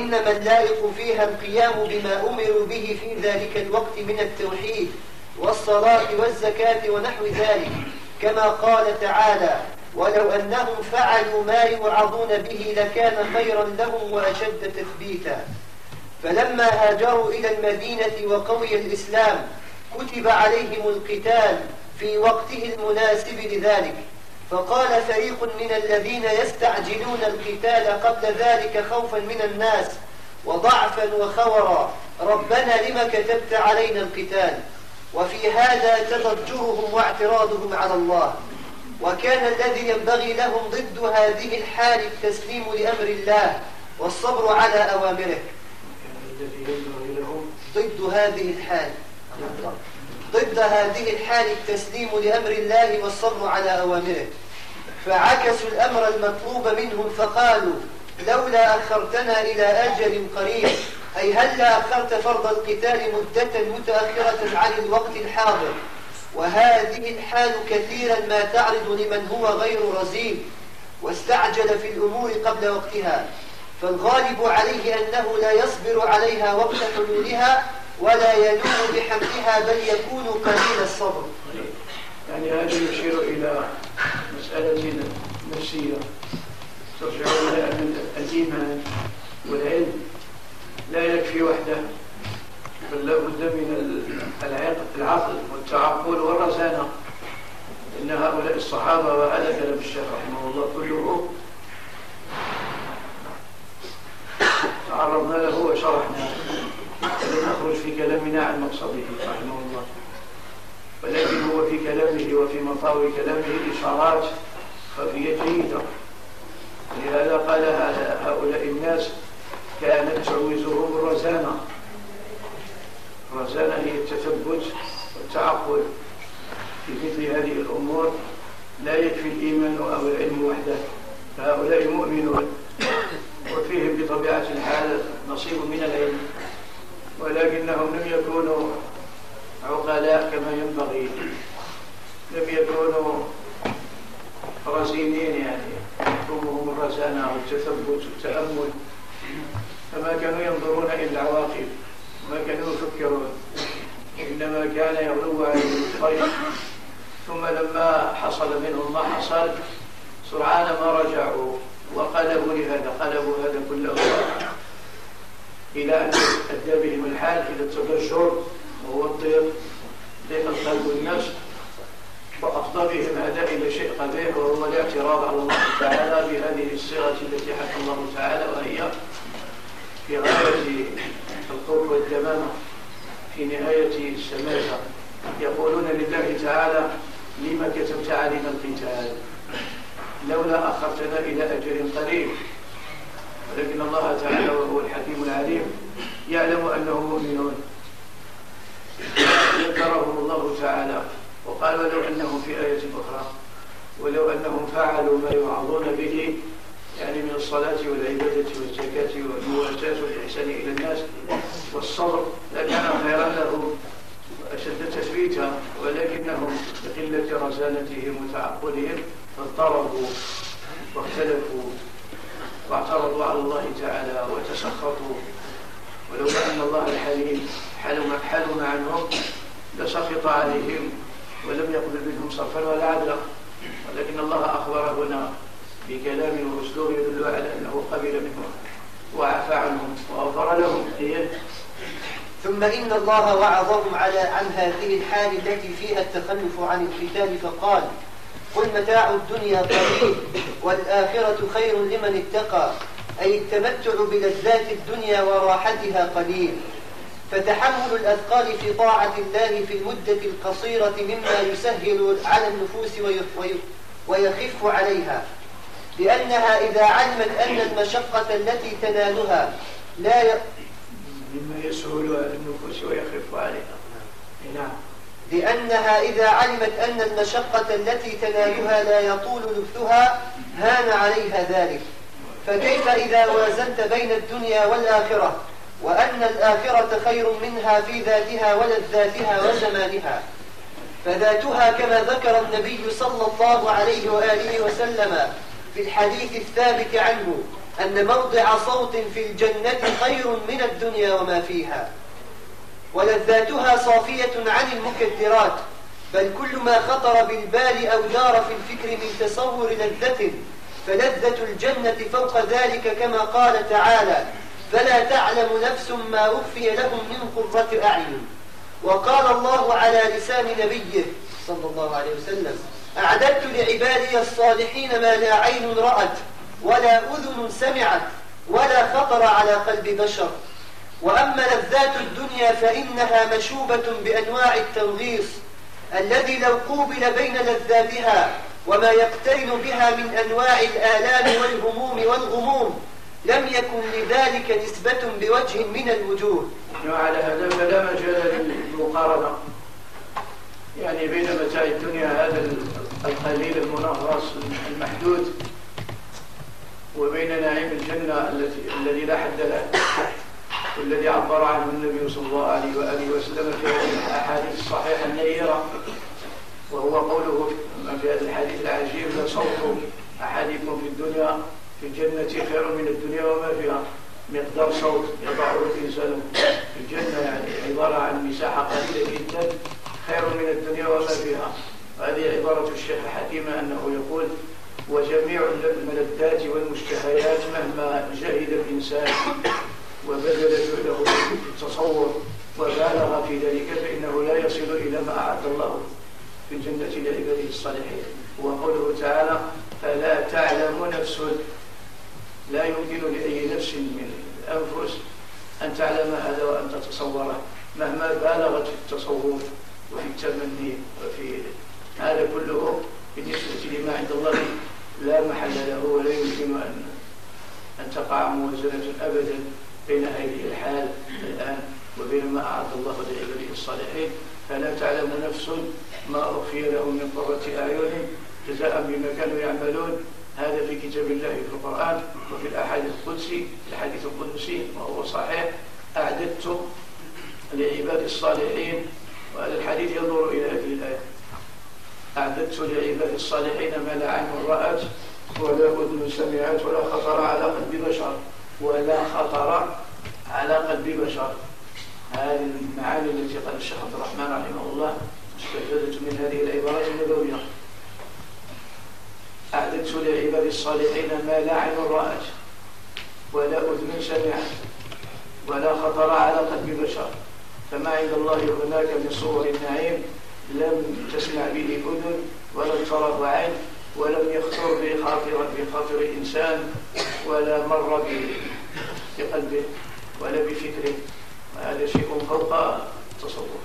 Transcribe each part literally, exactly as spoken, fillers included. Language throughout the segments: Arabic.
وإنما اللائق فيها القيام بما أمروا به في ذلك الوقت من التوحيد والصلاة والزكاة ونحو ذلك، كما قال تعالى: ولو أنهم فعلوا ما يوعظون به لكان خيرا لهم وأشد تثبيتا. فلما هاجروا إلى المدينة وقوي الإسلام كتب عليهم القتال في وقته المناسب لذلك، فقال فريق من الذين يستعجلون القتال قبل ذلك خوفا من الناس وضعفا وخورا: ربنا لم كتبت علينا القتال؟ وفي هذا تضجرهم واعتراضهم على الله. وكان الذي ينبغي لهم ضد هذه الحال التسليم لأمر الله والصبر على أوامره. ضد هذه الحال ضد هذه الحال التسليم لأمر الله والصبر على أوامره، فعكسوا الأمر المطلوب منهم فقالوا: لولا أخرتنا إلى أجل قريب، أي هلا أخرت فرض القتال مدة متأخرة عن الوقت الحاضر. وهذه الحال كثيرا ما تعرض لمن هو غير رزين واستعجل في الأمور قبل وقتها، فالغالب عليه أنه لا يصبر عليها وقت حلولها ولا يلوم بحملها، بل يكون قليل الصبر. يعني هذا يشير إلى مسألة نفسية ترجع إلى أن الإيمان والعلم لا يكفي وحده، بل لا بد من العقل والتعقل والرزانة. إن هؤلاء الصحابة، وهذا كلام الشيخ رحمه الله كله تعرضنا له وشرحنا، ولم نخرج في كلامنا عن مقصده رحمه الله، ولكن هو في كلامه وفي مطاوي كلامه إشارات خفية جيدة. لهذا قال هؤلاء الناس كانت تعوزهم الرزانة. الرزانة هي التثبت والتعقل في مثل هذه الأمور. لا يكفي الإيمان أو العلم وحده، فهؤلاء مؤمنون وفيهم بطبيعة الحال نصيب من العلم، ولكنهم لم يكونوا عقلاء كما ينبغي، لم يكونوا رزينين، يعني يحكمهم الرزانة والتثبت والتأمل، فما كانوا ينظرون إلى العواقب وما كانوا يفكرون، إنما كان يغلو عليهم الخير. ثم لما حصل منهم ما حصل سرعان ما رجعوا وقلبوا لهذا، قلبوا هذا كله إلى أن أدى بهم الحال إلى التبشر وهو الضيق، ضيق القلب والنفس، وأفضى بهم هذا إلى شيء قبيح، وهو الاعتراض على الله تعالى بهذه الصيغة التي حكى الله تعالى، وهي في غاية الخوف والدمامة، في نهاية السماجة. يقولون لله تعالى: لما كتبت علينا القتال؟ لولا أخرتنا إلى أجل قريب. ولكن الله تعالى وهو الحكيم العليم يعلم أنهم مؤمنون. ذكرهم الله تعالى وقال: ولو أنهم في آية أخرى ولو أنهم فعلوا ما يوعظون به، يعني من الصلاة والعبادة والزكاة والمواساة والإحسان إلى الناس والصبر، لكان خيرا لهم وأشد تثبيتا، ولكنهم بقلة رزانتهم وتعقلهم فاضطربوا واختلفوا واعترضوا على الله تعالى وتسخطوا. ولو أن الله الحليم حلم, حلم عنهم لسخط عليهم ولم يقبل منهم صرفا ولا عدلا، ولكن الله أخبر هنا بكلام وأسلوب يدل على أنه قبل منهم وعفى عنهم وغفر لهم. ثم إن الله وعظهم على عن هذه الحال التي فيها التخلف عن القتال فقال: قل متاع الدنيا قليل والآخرة خير لمن اتقى، أي التمتع بلذات الدنيا وراحتها قليل. فتحمل الأثقال في طاعة الله في المدة القصيرة مما يسهل على النفوس ويخف عليها، لأنها إذا علمت أن المشقة التي تنالها لا ي... مما يسهل على النفوس ويخف عليها. نعم. لأنها إذا علمت أن المشقة التي تنالها لا يطول لبثها هان عليها ذلك. فكيف إذا وازنت بين الدنيا والآخرة، وأن الآخرة خير منها في ذاتها ولذاتها وزمانها؟ فذاتها كما ذكر النبي صلى الله عليه وآله وسلم في الحديث الثابت عنه: أن موضع صوت في الجنة خير من الدنيا وما فيها، ولذاتها صافية عن المكدرات، بل كل ما خطر بالبال أو دار في الفكر من تصور لذة، فلذة الجنة فوق ذلك، كما قال تعالى: فلا تعلم نفس ما أخفي لهم من قرة أعين. وقال الله على لسان نبيه صلى الله عليه وسلم: أعددت لعبادي الصالحين ما لا عين رأت ولا أذن سمعت ولا خطر على قلب بشر. وأما لذات الدنيا فإنها مشوبة بأنواع التنغيص، الذي لو قوبل بين لذاتها وما يقترن بها من أنواع الآلام والهموم والغموم لم يكن لذلك نسبة بوجه من الوجوه. وعلى هذا فلا مجال للمقارنة، يعني بين متاع الدنيا هذا القليل المنغص المحدود وبين نعيم الجنة الذي لا حد له، والذي عبر عنه النبي صلى الله عليه وآله وسلم في هذه الأحاديث الصحيحة النيرة، وهو قوله في هذا الحديث العجيب: لصوت أحدكم في الدنيا في الجنة خير من الدنيا وما فيها. مقدار صوت يضعه الإنسان في الجنة يعني عبارة عن مساحة قليلة جدا خير من الدنيا وما فيها. هذه عبارة الشيخ الحكيمة أنه يقول: وجميع الملذات والمشتهيات مهما جهد الإنسان وبذل جهده في التصور وبالغ في ذلك فإنه لا يصل إلى ما أعد الله في الجنة لعباده الصالحين. وقوله تعالى: فلا تعلم نفس، لا يمكن لأي نفس من الأنفس أن تعلم هذا وأن تتصوره مهما بالغت في التصور وفي التمني وفي هذا كله بالنسبة لما عند الله لا محل له، ولا يمكن أن أن تقع موازنة أبدا بين هذه الحال الآن وبين ما أعد الله لعباده الصالحين. فلا تعلم نفس ما أخفي لهم من قرة أعين جزاء بما كانوا يعملون. هذا في كتاب الله في القرآن، وفي الأحاديث القدسي الحديث القدسي وهو صحيح: أعددت لعباد الصالحين. وهذا الحديث ينظر إلى هذه الآية: أعددت لعباد الصالحين ما لا عين رأت ولا أذن سمعت ولا خطر على قلب بشر، ولا خطر على قلب بشر. هذه المعاني التي قال الشيخ عبد الرحمن رحمه الله استفادت من هذه العبارات النبوية: أعددت لعباد الصالحين ما لا عين رأت ولا أذن سمعت ولا خطر على قلب بشر. فما عند الله هناك من صور النعيم لم تسمع به أذن ولم تره عين ولم يخطر بخاطر بخاطر إنسان ولا مر بقلبه ولا بفكره. وهذا شيء فوق التصور.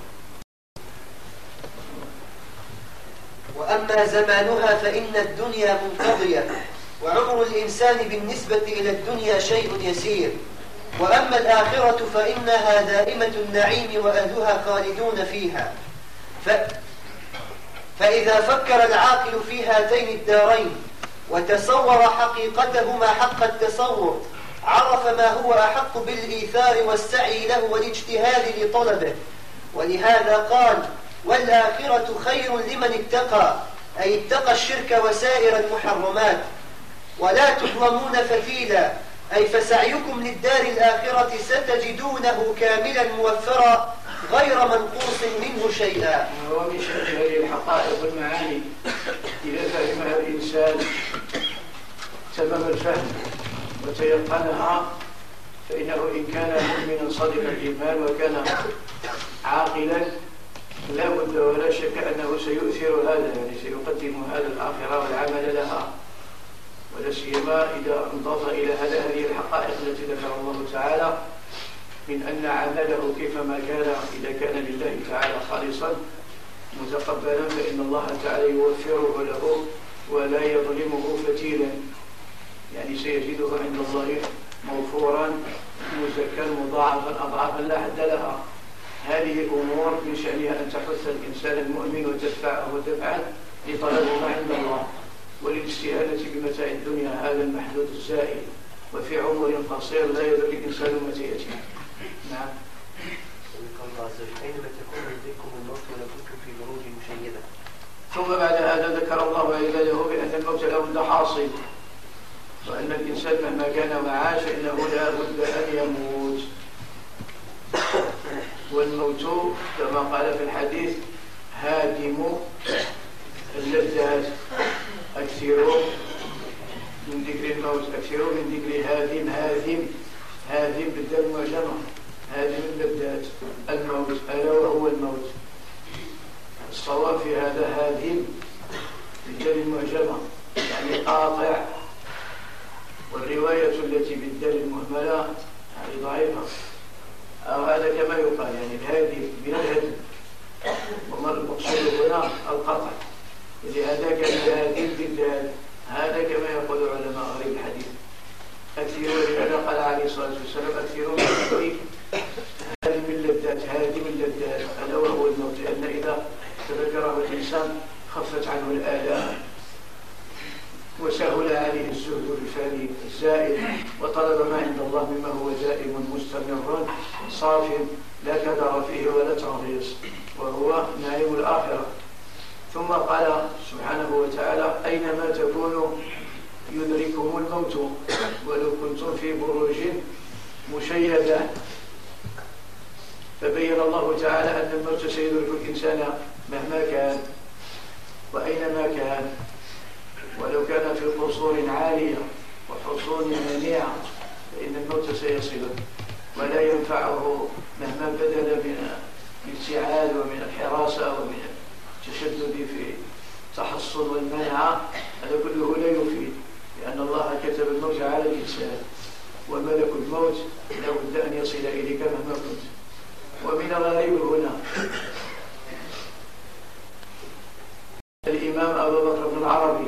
وأما زمانها فإن الدنيا منقضية، وعمر الإنسان بالنسبة إلى الدنيا شيء يسير. وأما الآخرة فإنها دائمة النعيم وأهلها خالدون فيها. ف... فإذا فكر العاقل في هاتين الدارين وتصور حقيقتهما حق التصور عرف ما هو أحق بالإيثار والسعي له والاجتهاد لطلبه. ولهذا قال: والآخرة خير لمن اتقى، أي اتقى الشرك وسائر المحرمات. ولا تظلمون فتيلا، أي فسعيكم للدار الآخرة ستجدونه كاملا موفرا غير منقوص منه شيئا. ومن شأن هذه الحقائق والمعاني إذا فهمها الإنسان تمام الفهم وتيقنها فإنه إن كان مؤمنا صادق الإيمان وكان عاقلا لا بد ولا شك أنه سيؤثر هذا، يعني سيقدم هذا الآخرة والعمل لها، ولا سيما إذا انضاف إلى هذا هذه الحقائق التي ذكر الله تعالى من أن عمله كيفما كان إذا كان لله تعالى خالصا متقبلا فإن الله تعالى يوفره له ولا يظلمه فتيلا، يعني سيجده عند الله موفورا مزكا مضاعفا أضعافا لا حد لها. هذه الأمور من شأنها أن تحث الإنسان المؤمن وتدفعه دفعا لطلب ما عند الله وللاستهانة بمتاع الدنيا هذا المحدود الزائل، وفي عمر قصير لا يدرك الإنسان متى يأتي. نعم. أينما تكون يدرككم الموت ولو كنتم في بروج مشيدة. ثم بعد هذا ذكر الله عباده بأن الموت لا بد حاصل، وأن الإنسان مهما كان وعاش إنه لا بد أن يموت. والموت كما قال في الحديث هادم اللذات. أكثروا من ذكر الموت، أكثروا من ذكر هادم. هادم هادم بالدال المعجمة، هادم اللذات الموت، ألا وهو الموت. الصواب في هذا هادم بالدال المعجمة يعني قاطع، والرواية التي بالدال المهملة يعني ضعيفة. أو هذا كما يقال يعني الهادم من الهدم، وما المقصود هنا القطع، لهذا كان الهادم بالدال. هذا كما يقول علماء غريب الحديث. أكثروا لهذا قال عليه الصلاة والسلام أكثروا من ذكر هادم اللذات. هادم اللذات ألا وهو الموت، لأن إذا تذكره الإنسان خفت عنه الآلام وسهل عليه الزهد الفاني الزائد، وطلب ما عند الله مما هو دائم مستمر صاف لا كدر فيه ولا تغيص، وهو نعيم الآخرة. ثم قال سبحانه وتعالى أينما تكونوا يدرككم الموت ولو كنتم في بروج مشيدة. فبين الله تعالى أن الموت سيدرك الإنسان مهما كان وأينما كان، ولو كان في قصور عالية وحصون منيعة فإن الموت سيصله ولا ينفعه مهما بذل من الابتعاد ومن الحراسة ومن التشدد في التحصن والمنع. هذا كله لا يفيد، لأن الله كتب الموت على الإنسان، وملك الموت لا بد أن يصل إليك مهما كنت. ومن الغريب هنا الإمام أبو بكر بن العربي،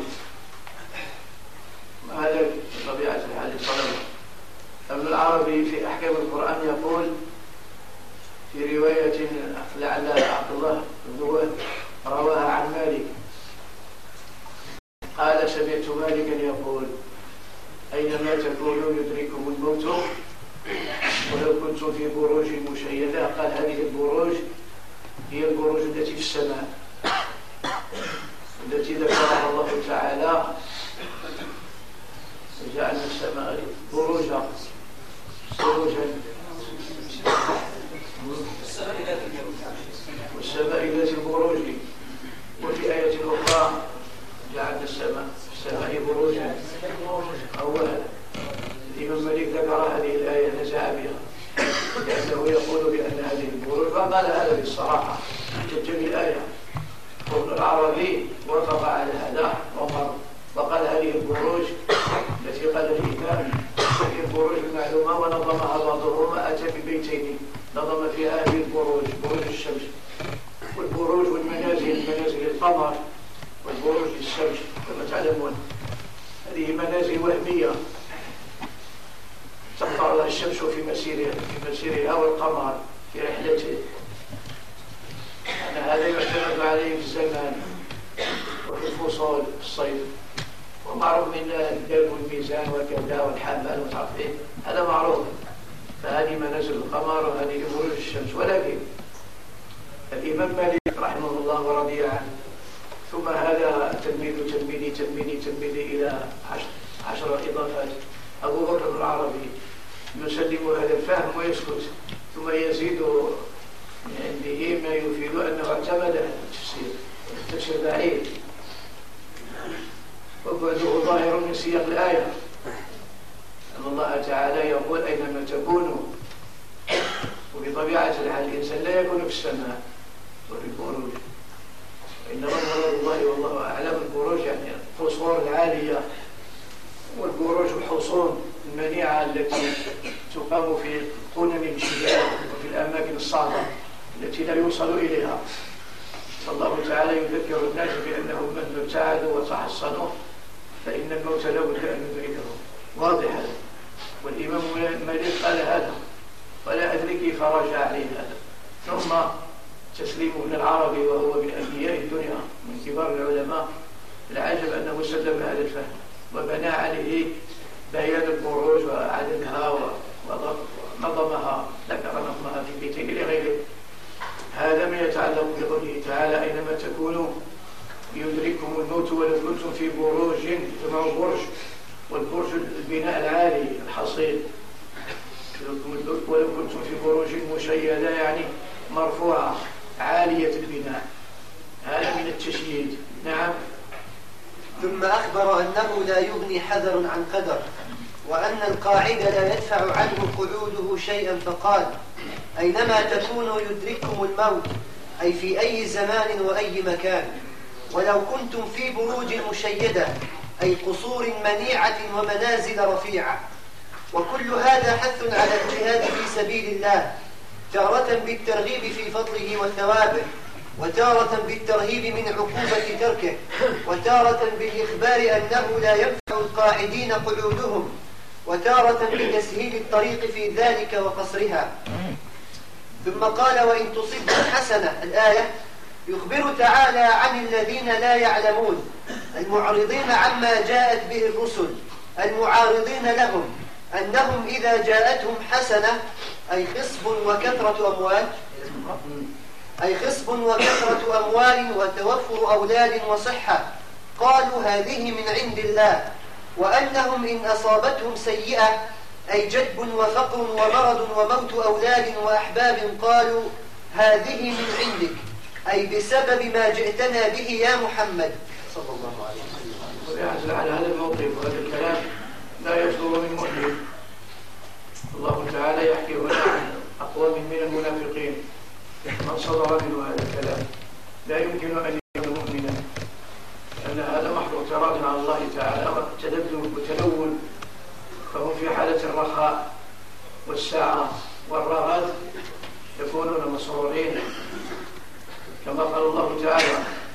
هذا بطبيعة الحال الصلاة. ابن العربي في أحكام القرآن يقول في رواية لعل عبد الله بن وهب رواها عن مالك قال سمعت مالكا يقول أينما تكونوا يدرككم الموت ولو كنتم في بروج مشيدة. قال هذه البروج هي البروج التي في السماء التي ذكرها الله تعالى وجعلنا السماء بروجا سروجا والسماء ذات البروج. وفي آية أخرى جعلنا السماء السماء بروجا. أولا الإمام مالك ذكر هذه الآية نزع بها لأنه يقول بأن هذه البروج، فقال هذا بالصراحة تجمي الآية. وابن العربي وافق على هذا ومر وقال هذه البروج التي قال الإمام هذه البروج المعلومة ونظمها بعضهم. أتى ببيتين نظم فيها هذه البروج، بروج الشمس والبروج والمنازل، منازل القمر والبروج للشمس كما تعلمون. هذه منازل وهمية تقطع لها الشمس في مسيرها في مسيرها والقمر في رحلته. أن هذا يعتمد عليه في الزمان وفي الفصول في الصيف، ومعروف من الدرب والميزان وكذا والحمل والتعقيد، هذا معروف. فهذه منازل القمر وهذه بروج الشمس. ولكن الإمام مالك رحمه الله ورضي عنه، ثم هذا تلميذ تلميذي تلميذي تلميذي إلى عشر, عشر إضافات. أبو بكر بن العربي يسلم هذا الفهم ويسكت، ثم يزيد عنده ما يفيد أنه اعتمد التفسير. التفسير بعيد وبعده ظاهر من سياق الآية أن الله تعالى يقول أينما تكونوا. وبطبيعة الحال الإنسان لا يكون في السماء وفي البروج، إنما مراد الله والله أعلم البروج يعني القصور العالية والبروج الحصون المنيعة التي تقام في قنن الجبال وفي الأماكن الصعبة التي لا يوصل إليها. فالله تعالى يذكر الناس بأنهم مهما ابتعدوا وتحصنوا فإن الموت لا بد أن يدركه. واضح هذا. والإمام مالك قال هذا ولا أدري كيف رجع عليه هذا. ثم تسليم ابن العربي وهو من أنبياء الدنيا من كبار العلماء، العجب أنه سلم هذا الفهم وبنى عليه بيان البروج وعددها ونظمها ذكر نظمها في بيتين لغيره. هذا ما يتعلق بقوله تعالى أينما تكونوا يدرككم الموت ولو كنتم في بروج. جمع برج، والبرج البناء العالي الحصين، ولو كنتم في بروج مشيدة يعني مرفوعة عالية البناء، هذا من التشييد. نعم. ثم أخبر أنه لا يغني حذر عن قدر، وأن القاعد لا يدفع عنه قعوده شيئا، فقال: أينما تكونوا يدرككم الموت، أي في أي زمان وأي مكان، ولو كنتم في بروج مشيدة، أي قصور منيعة ومنازل رفيعة. وكل هذا حث على الجهاد في سبيل الله، تارة بالترغيب في فضله وثوابه، وتارة بالترهيب من عقوبة تركه، وتارة بالإخبار أنه لا ينفع القاعدين قعودهم، وتارة بتسهيل الطريق في ذلك وقصرها. ثم قال: وإن تصبهم حسنة، الآية يخبر تعالى عن الذين لا يعلمون، المعرضين عما جاءت به الرسل، المعارضين لهم، أنهم إذا جاءتهم حسنة، أي خصب وكثرة أموال أي خصب وكثرة أموال وتوفر أولاد وصحة، قالوا هذه من عند الله. وأنهم إن أصابتهم سيئة، أي جدب وفقر ومرض وموت أولاد وأحباب، قالوا هذه من عندك، أي بسبب ما جئتنا به يا محمد صلى الله عليه وسلم. ويعزل على هذا الموقف وهذا الكلام لا يصدر من مؤمن. الله تعالى يحكي هنا عن أقوام من المنافقين، من صدر منه هذا الكلام لا يمكن أن يكون مؤمنا، لأن هذا محض اعتراض على الله تعالى وتذبذب وتلون، فهم في حالة الرخاء والسعة والرغد يكونون مسرورين، كما قال الله تعالى: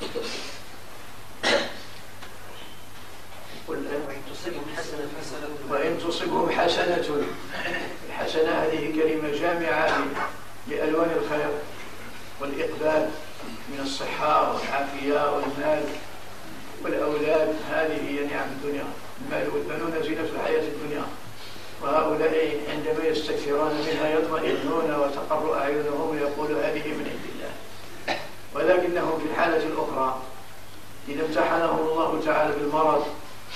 وإن تصبهم حسنة. الحسنة هذه كلمة جامعة لألوان الخير والإقبال من الصحة والعافية والمال والأولاد، هذه هي نعم الدنيا، المال والبنون زينة الحياة الدنيا، وهؤلاء عندما يستكثرون منها يطمئنون وتقر أعينهم ويقولوا هذه من عند الله. ولكنهم في الحالة الأخرى إذا امتحنهم الله تعالى بالمرض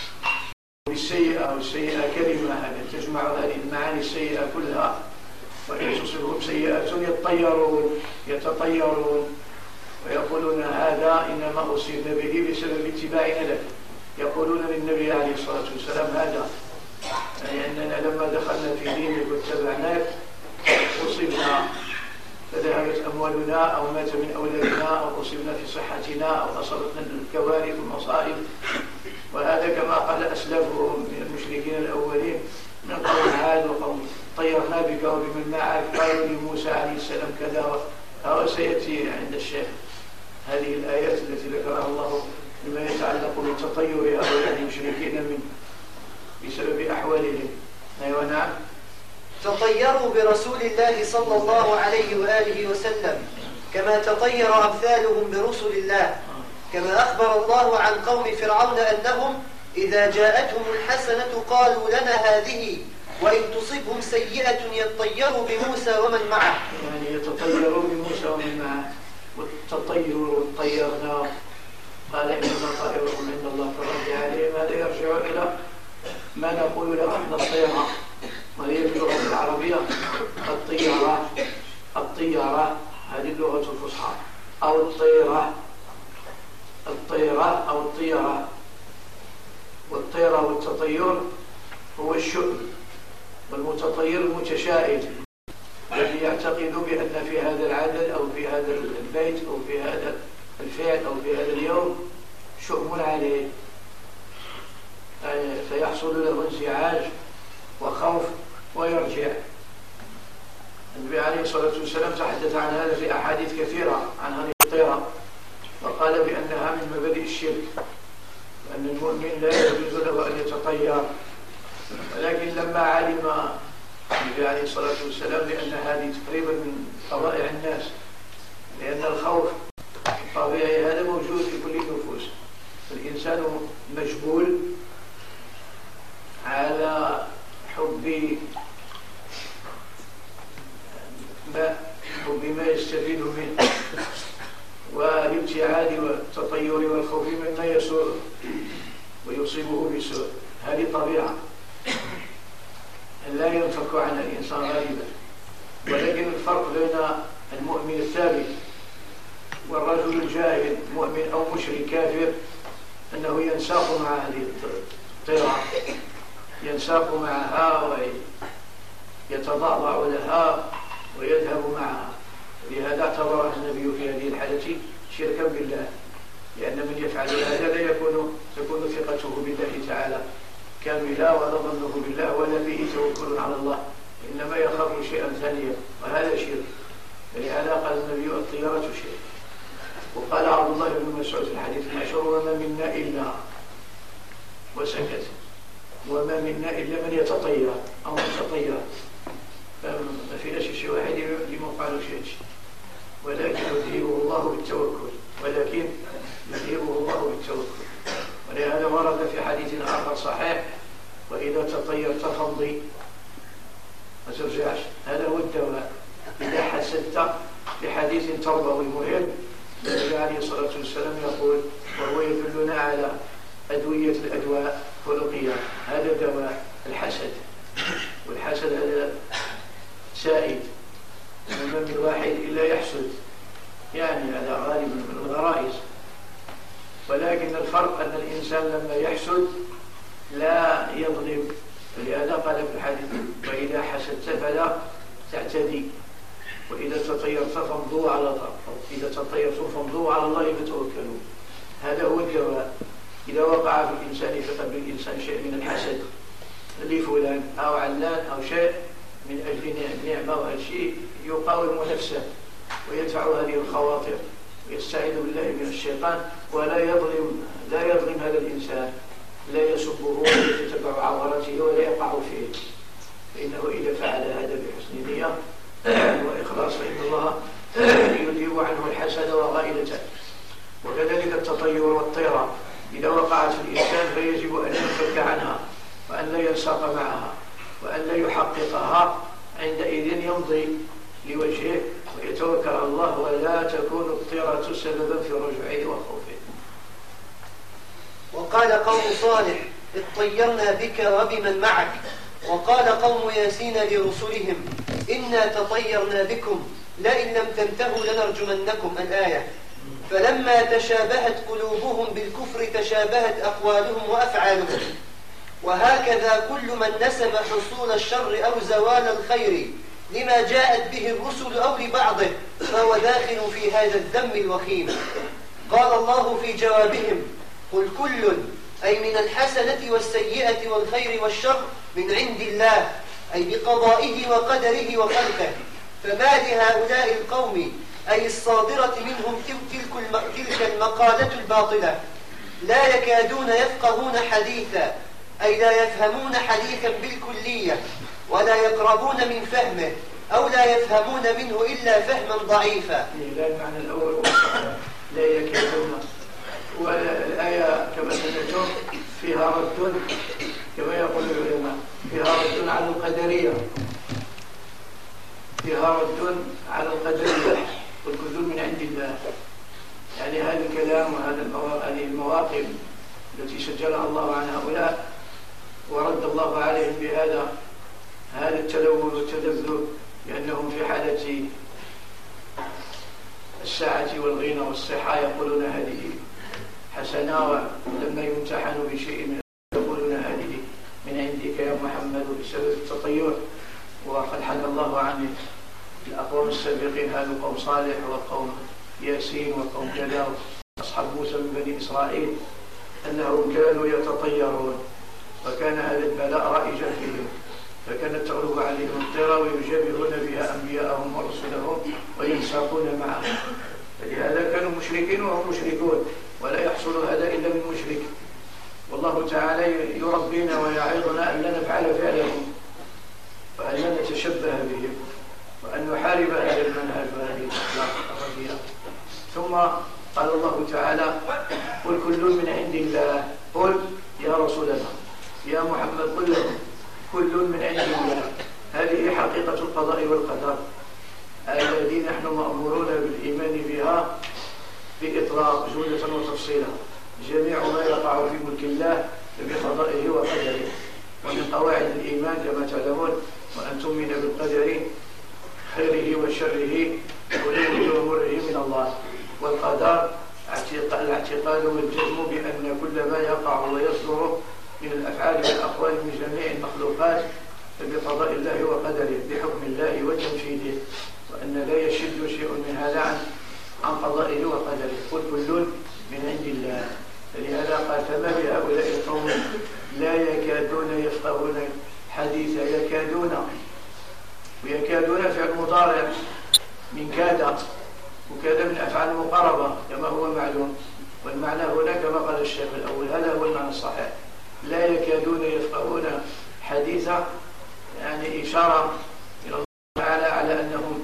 بالسيئة، والسيئة كلمة تجمع هذه المعاني السيئة كلها، وإن تصبهم سيئة يتطيرون يتطيرون ويقولون هذا إنما أصيبنا به بسبب اتباعنا لك. يقولون للنبي عليه الصلاة والسلام هذا، يعني أننا لما دخلنا في دينك واتبعناك أصيبنا، فذهبت أموالنا أو مات من أولادنا أو أصيبنا في صحتنا أو أصابتنا الكوارث والمصائب. وهذا كما قال أسلافهم من المشركين الأولين من قوم عاد وقوم طيرنا بك وبمن معك، قالوا لموسى عليه السلام كذا. أو سيأتي عند الشيخ هذه الآيات التي ذكرها الله لما يتعلق بالتطير هؤلاء المشركين من بسبب أحوالهم. أيوة نعم. تطيروا برسول الله صلى الله عليه وآله وسلم كما تطير أمثالهم برسل الله، كما أخبر الله عن قوم فرعون أنهم إذا جاءتهم الحسنة قالوا لنا هذه، وإن تصبهم سيئة يتطيروا بموسى ومن معه. يعني يتطيروا بموسى ومن معه، والتطير طيرنا قال إنما طائركم عند الله فرد عليهم. هذا يرجع إلى ما نقول له احنا الطيرة، وهي في اللغة العربية الطيارة. الطيارة هذه اللغة الفصحى، أو الطيرة الطيرة أو الطيرة. والطيرة والتطير هو الشؤم، والمتطير المتشائم الذي يعتقد بأن في هذا العدد أو في هذا البيت أو في هذا الفعل أو في هذا اليوم شؤم عليه، فيحصل له انزعاج وخوف ويرجع. النبي عليه الصلاة والسلام تحدث عن هذا في أحاديث كثيرة عن هذه الطيرة، وقال بأنها من مبادئ الشرك، وأن المؤمن لا يجوز له أن يتطير. ولكن لما علم النبي عليه الصلاة والسلام بأن هذه تقريبا من طبائع الناس، لأن الخوف الطبيعي هذا موجود في كل النفوس، الإنسان مجبول على حب ما حب ما يستفيد منه، والابتعاد والتطير والخوف مما يسوء ويصيبه بسوء. هذه طبيعة لا ينفك عن الإنسان غالبا. ولكن الفرق بين المؤمن الثابت والرجل الجاهل مؤمن أو مشرك كافر أنه ينساق مع هذه الطيرة، ينساق معها ويتضعضع لها ويذهب معها. لهذا اعتبرها النبي في هذه الحالة شركا بالله، لأن من يفعل هذا لا يكون تكون ثقته بالله تعالى كاملة ولا ظنه بالله ولا به توكل على الله، إنما يخاف شيئا ثانيا وهذا شرك. فلهذا قال النبي الطيرة شرك. وقال عبد الله بن مسعود في الحديث المشهور وما منا إلا وسكت، وما منا إلا من يتطير أو متطير، فما فيناش شي واحد لما قالوا شيء، ولكن يذهبه الله بالتوكل، ولكن يذهبه الله بالتوكل. ولهذا ورد في حديث آخر صحيح وإذا تطيرت فامضي ما ترجعش. هذا هو الدواء. إذا حسدت بحديث تربوي مهم النبي عليه الصلاة والسلام يقول وهو يدلنا على أدوية الأدواء خلقية، هذا دواء الحسد. والحسد هذا سائد، وما من واحد إلا يحسد، يعني هذا غالب من الغرائز. ولكن الفرق أن الإنسان لما يحسد لا يظلم. فلهذا قال في الحديث وإذا حسدت فلا تعتدي، وإذا تطيرت فامضوا على الله، إذا تطيرتم فامضوا على الله فتوكلوا. هذا هو الدواء. إذا وقع في الإنسان في قلب الإنسان شيء من الحسد لفلان أو علان أو شيء من أجل نعمة أو شيء، يقاوم نفسه ويدفع هذه الخواطر ويستعيذ بالله من الشيطان، ولا يظلم لا يظلم هذا الإنسان، لا يسبه ولا يتتبع عورته ولا يقع فيه. فإنه إذا فعل هذا بحسن نية وإخلاص فإن الله يذهب عنه الحسد وغائلته. وكذلك التطير والطيرة إذا وقعت في الإنسان فيجب أن ينفك عنها وأن لا ينساق معها وأن لا يحققها، عندئذ يمضي لوجهه ويتوكل على الله، ولا تكون الطيرة سببا في رجوعه وخوفه. وقال قوم صالح اطيرنا بك وبمن معك. وقال قوم ياسين لرسلهم إنا تطيرنا بكم لئن لم تنتهوا لنرجمنكم الآية. فلما تشابهت قلوبهم بالكفر تشابهت أقوالهم وأفعالهم. وهكذا كل من نسب حصول الشر أو زوال الخير لما جاءت به الرسل أو لبعضه فهو داخل في هذا الذم الوخيم. قال الله في جوابهم قل كل أي من الحسنة والسيئة والخير والشر من عند الله، أي بقضائه وقدره وخلقه. فما لهؤلاء القوم أي الصادرة منهم تلك المقالة الباطلة لا يكادون يفقهون حديثا، أي لا يفهمون حديثا بالكلية ولا يقربون من فهمه أو لا يفهمون منه إلا فهما ضعيفا. لا المعنى الأول لا يكادون، والآية كما سمعتم فيها رد كما يقول العلماء، فيها رد على القدرية، فيها رد على القدرية والكل من عند الله. يعني هذا الكلام وهذه المواقف التي سجلها الله عن هؤلاء ورد الله عليهم بهذا هذا التلون والتذبذب، لأنهم في حالة الساعة والغنى والصحة يقولون هذه حسنة، ولما يمتحنوا بشيء من يقولون هذه من عندك يا محمد بسبب التطير. وقد حكى الله عن الأقوام السابقين، هذا قوم صالح وقوم ياسين وقوم كذا أصحاب موسى من بني إسرائيل أنهم كانوا يتطيرون، وكان هذا البلاء رائجا فيهم، فكانت تغلب عليهم الطيرة ويجابهون بها أنبياءهم ورسلهم وينساقون معهم. فلهذا كانوا مشركين وهم مشركون، ولا يحصل هذا إلا من مشرك. والله تعالى يربينا ويعظنا أن لا نفعل فعلهم وأن لا نتشبه بهم وأن نحارب هذا المنهج وهذه الأخلاق الرديئة. ثم قال الله تعالى قل كل من عند الله. قل يا رسولنا يا محمد قل لهم كل من عند الله. هذه حقيقة القضاء والقدر الذي نحن مأمورون بالإيمان بها بإطلاق جملة وتفصيلا. جميع ما يقع في ملك الله بقضائه وقدره. ومن قواعد الإيمان كما تعلمون والجزم بأن كل ما يقع ويصدر من الأفعال والأقوال من جميع المخلوقات فبقضاء الله وقدره بحكم الله وتنفيذه، وأن لا يشد شيء من هذا عن عن قضائه وقدره. قل كل من عند الله. فلهذا قال فما بهؤلاء القوم لا يكادون يفقهون حديثا. يكادون، ويكادون فعل مضارع من كاد، وكاد من أفعال المقاربة كما هو معلوم، والمعنى هنا كما قال الشيخ الأول هذا هو المعنى الصحيح. لا يكادون يفقهون حديثا يعني إشارة إلى الله تعالى على أنهم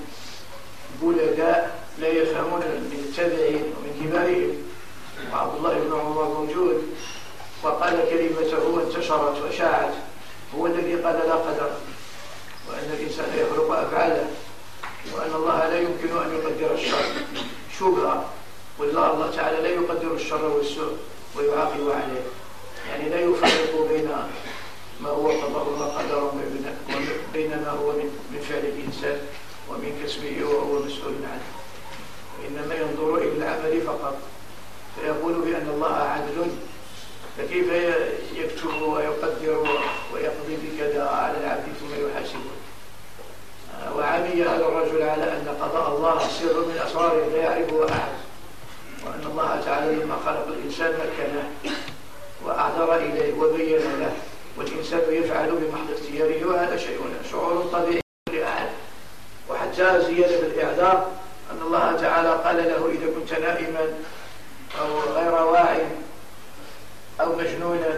بلداء لا يفهمون من التابعين ومن كبارهم. وعبد الله بن عمر موجود وقال كلمته وانتشرت وشاعت، هو الذي قال لا قدر، وأن الإنسان يخلق أفعاله، وأن الله لا يمكن أن يقدر الشر شبهة، والله الله تعالى لا يقدر الشر والسوء ويعاقب عليه، يعني لا يفرق بين ما هو قضاء وقدر وبين ما هو من فعل الإنسان ومن كسبه وهو مسؤول عنه، وإنما ينظر إلى العمل فقط، فيقول بأن الله عدل، فكيف يكتب ويقدر ويقضي بكذا على العبد ثم يحاسبه. وعمي هذا الرجل على أن قضاء الله سر من أسراره لا يعرفه أحد، وأن الله تعالى لما خلق الإنسان مكنه وأعذر إليه وبين له، والإنسان يفعل بمحض اختياره، وهذا شيء شعور طبيعي لأحد. وحتى زيادة الإعذار أن الله تعالى قال له إذا كنت نائما أو غير واعٍ أو مجنونا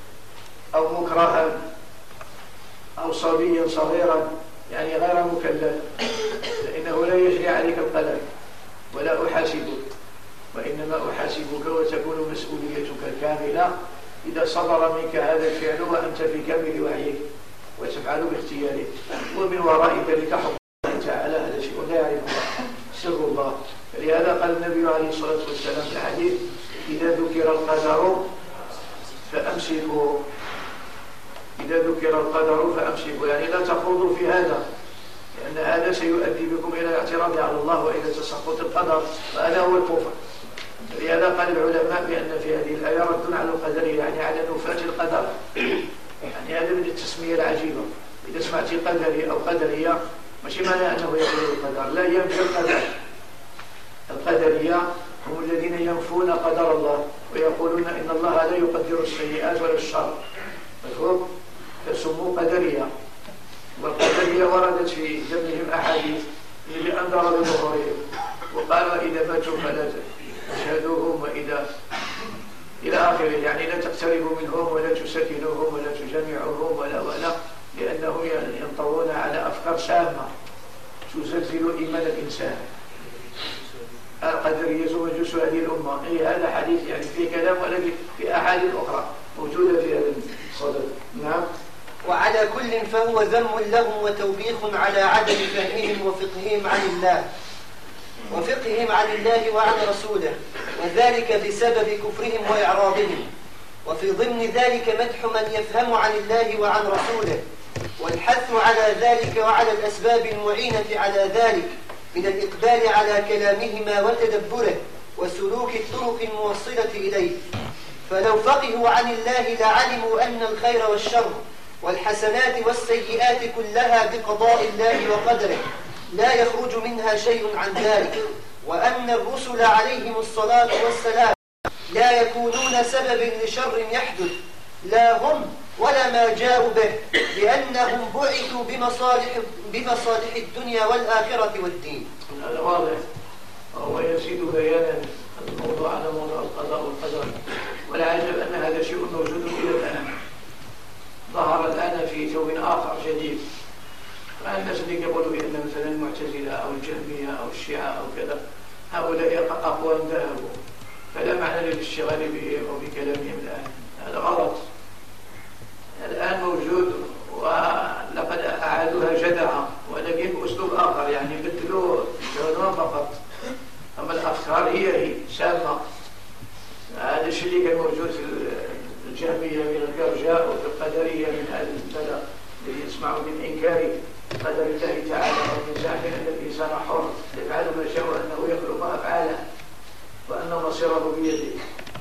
أو مكرها أو صبيا صغيرا يعني غير مكلف فإنه لا يجري عليك القلم ولا أحاسبك، وإنما أحاسبك وتكون مسؤوليتك كاملة إذا صدر منك هذا الفعل وأنت في كامل وعيك وتفعل باختيارك، ومن وراء ذلك حكم الله تعالى هذا شيء لا يعرفه سر الله. فلهذا قال النبي عليه الصلاة والسلام في الحديث إذا ذكر القدر فأمسكوا، إذا ذكر القدر فأمسكوا، يعني لا تخوضوا في هذا، لأن هذا سيؤدي بكم إلى الاعتراض على الله وإلى تسقط القدر، وهذا هو الكفر. لهذا قال العلماء بأن في هذه الآية رد على القدر، يعني على نفاة القدر، يعني هذا من التسمية العجيبة. إذا سمعت قدري أو قدرية ماشي معنى أنه يقول القدر، لا ينفي القدر. القدرية هم الذين ينفون قدر الله ويقولون إن الله لا يقدر السيئات ولا الشر، مفهوم؟ فسموا قدرية. والقدرية وردت في ذمهم أحاديث اللي أنذر بظهورهم، وقال إذا ماتوا فلا تشهدوهم وإذا إلى آخره، يعني لا تقتربوا منهم ولا تسكنوهم ولا تجمعوهم ولا ولا لأنهم ينطوون على أفكار سامة تزلزل إيمان الإنسان. القدرية مجوس هذه الأمة. أي هذا حديث يعني فيه كلام، ولكن في أحاديث أخرى موجودة في هذا الصدد. نعم. وعلى كل فهو ذم لهم وتوبيخ على عدم فهمهم وفقههم عن الله وفقههم عن الله وعن رسوله، وذلك بسبب كفرهم وإعراضهم. وفي ضمن ذلك مدح من يفهم عن الله وعن رسوله، والحث على ذلك وعلى الأسباب المعينة على ذلك من الإقبال على كلامهما وتدبره وسلوك الطرق الموصلة إليه. فلو فقهوا عن الله لعلموا أن الخير والشر والحسنات والسيئات كلها بقضاء الله وقدره لا يخرج منها شيء عن ذلك، وأن الرسل عليهم الصلاة والسلام لا يكونون سبب لشر يحدث لا هم ولا ما جاءوا به، لأنهم بعثوا بمصالح, بمصالح الدنيا والآخرة والدين. هذا واضح، وهو يزيد بيانا الموضوع على موضوع القضاء والقدر. والعجب أن هذا شيء موجود إلى الآن، ظهر الآن في ثوب آخر جديد. الناس اللي يقولوا بأن مثلا المعتزلة أو الجهمية أو الشيعة أو كذا هؤلاء أقوام ذهبوا، فلا معنى للاشتغال بهم أو بكلامهم الآن. هذا غلط. الآن موجود ولقد أعادوها جدعة، ولكن بأسلوب آخر، يعني بدلوا العنوان فقط، أما الأفكار هي هي سامة. هذا الشيء اللي كان موجود في الجهمية من الجرجاء وفي القدرية من هذا البلد الذي يسمعوا من إنكار قدر الله تعالى ومن زعم أن الإنسان حر يفعل ما شاء وأنه يخلق أفعاله وأن مصيره بيده.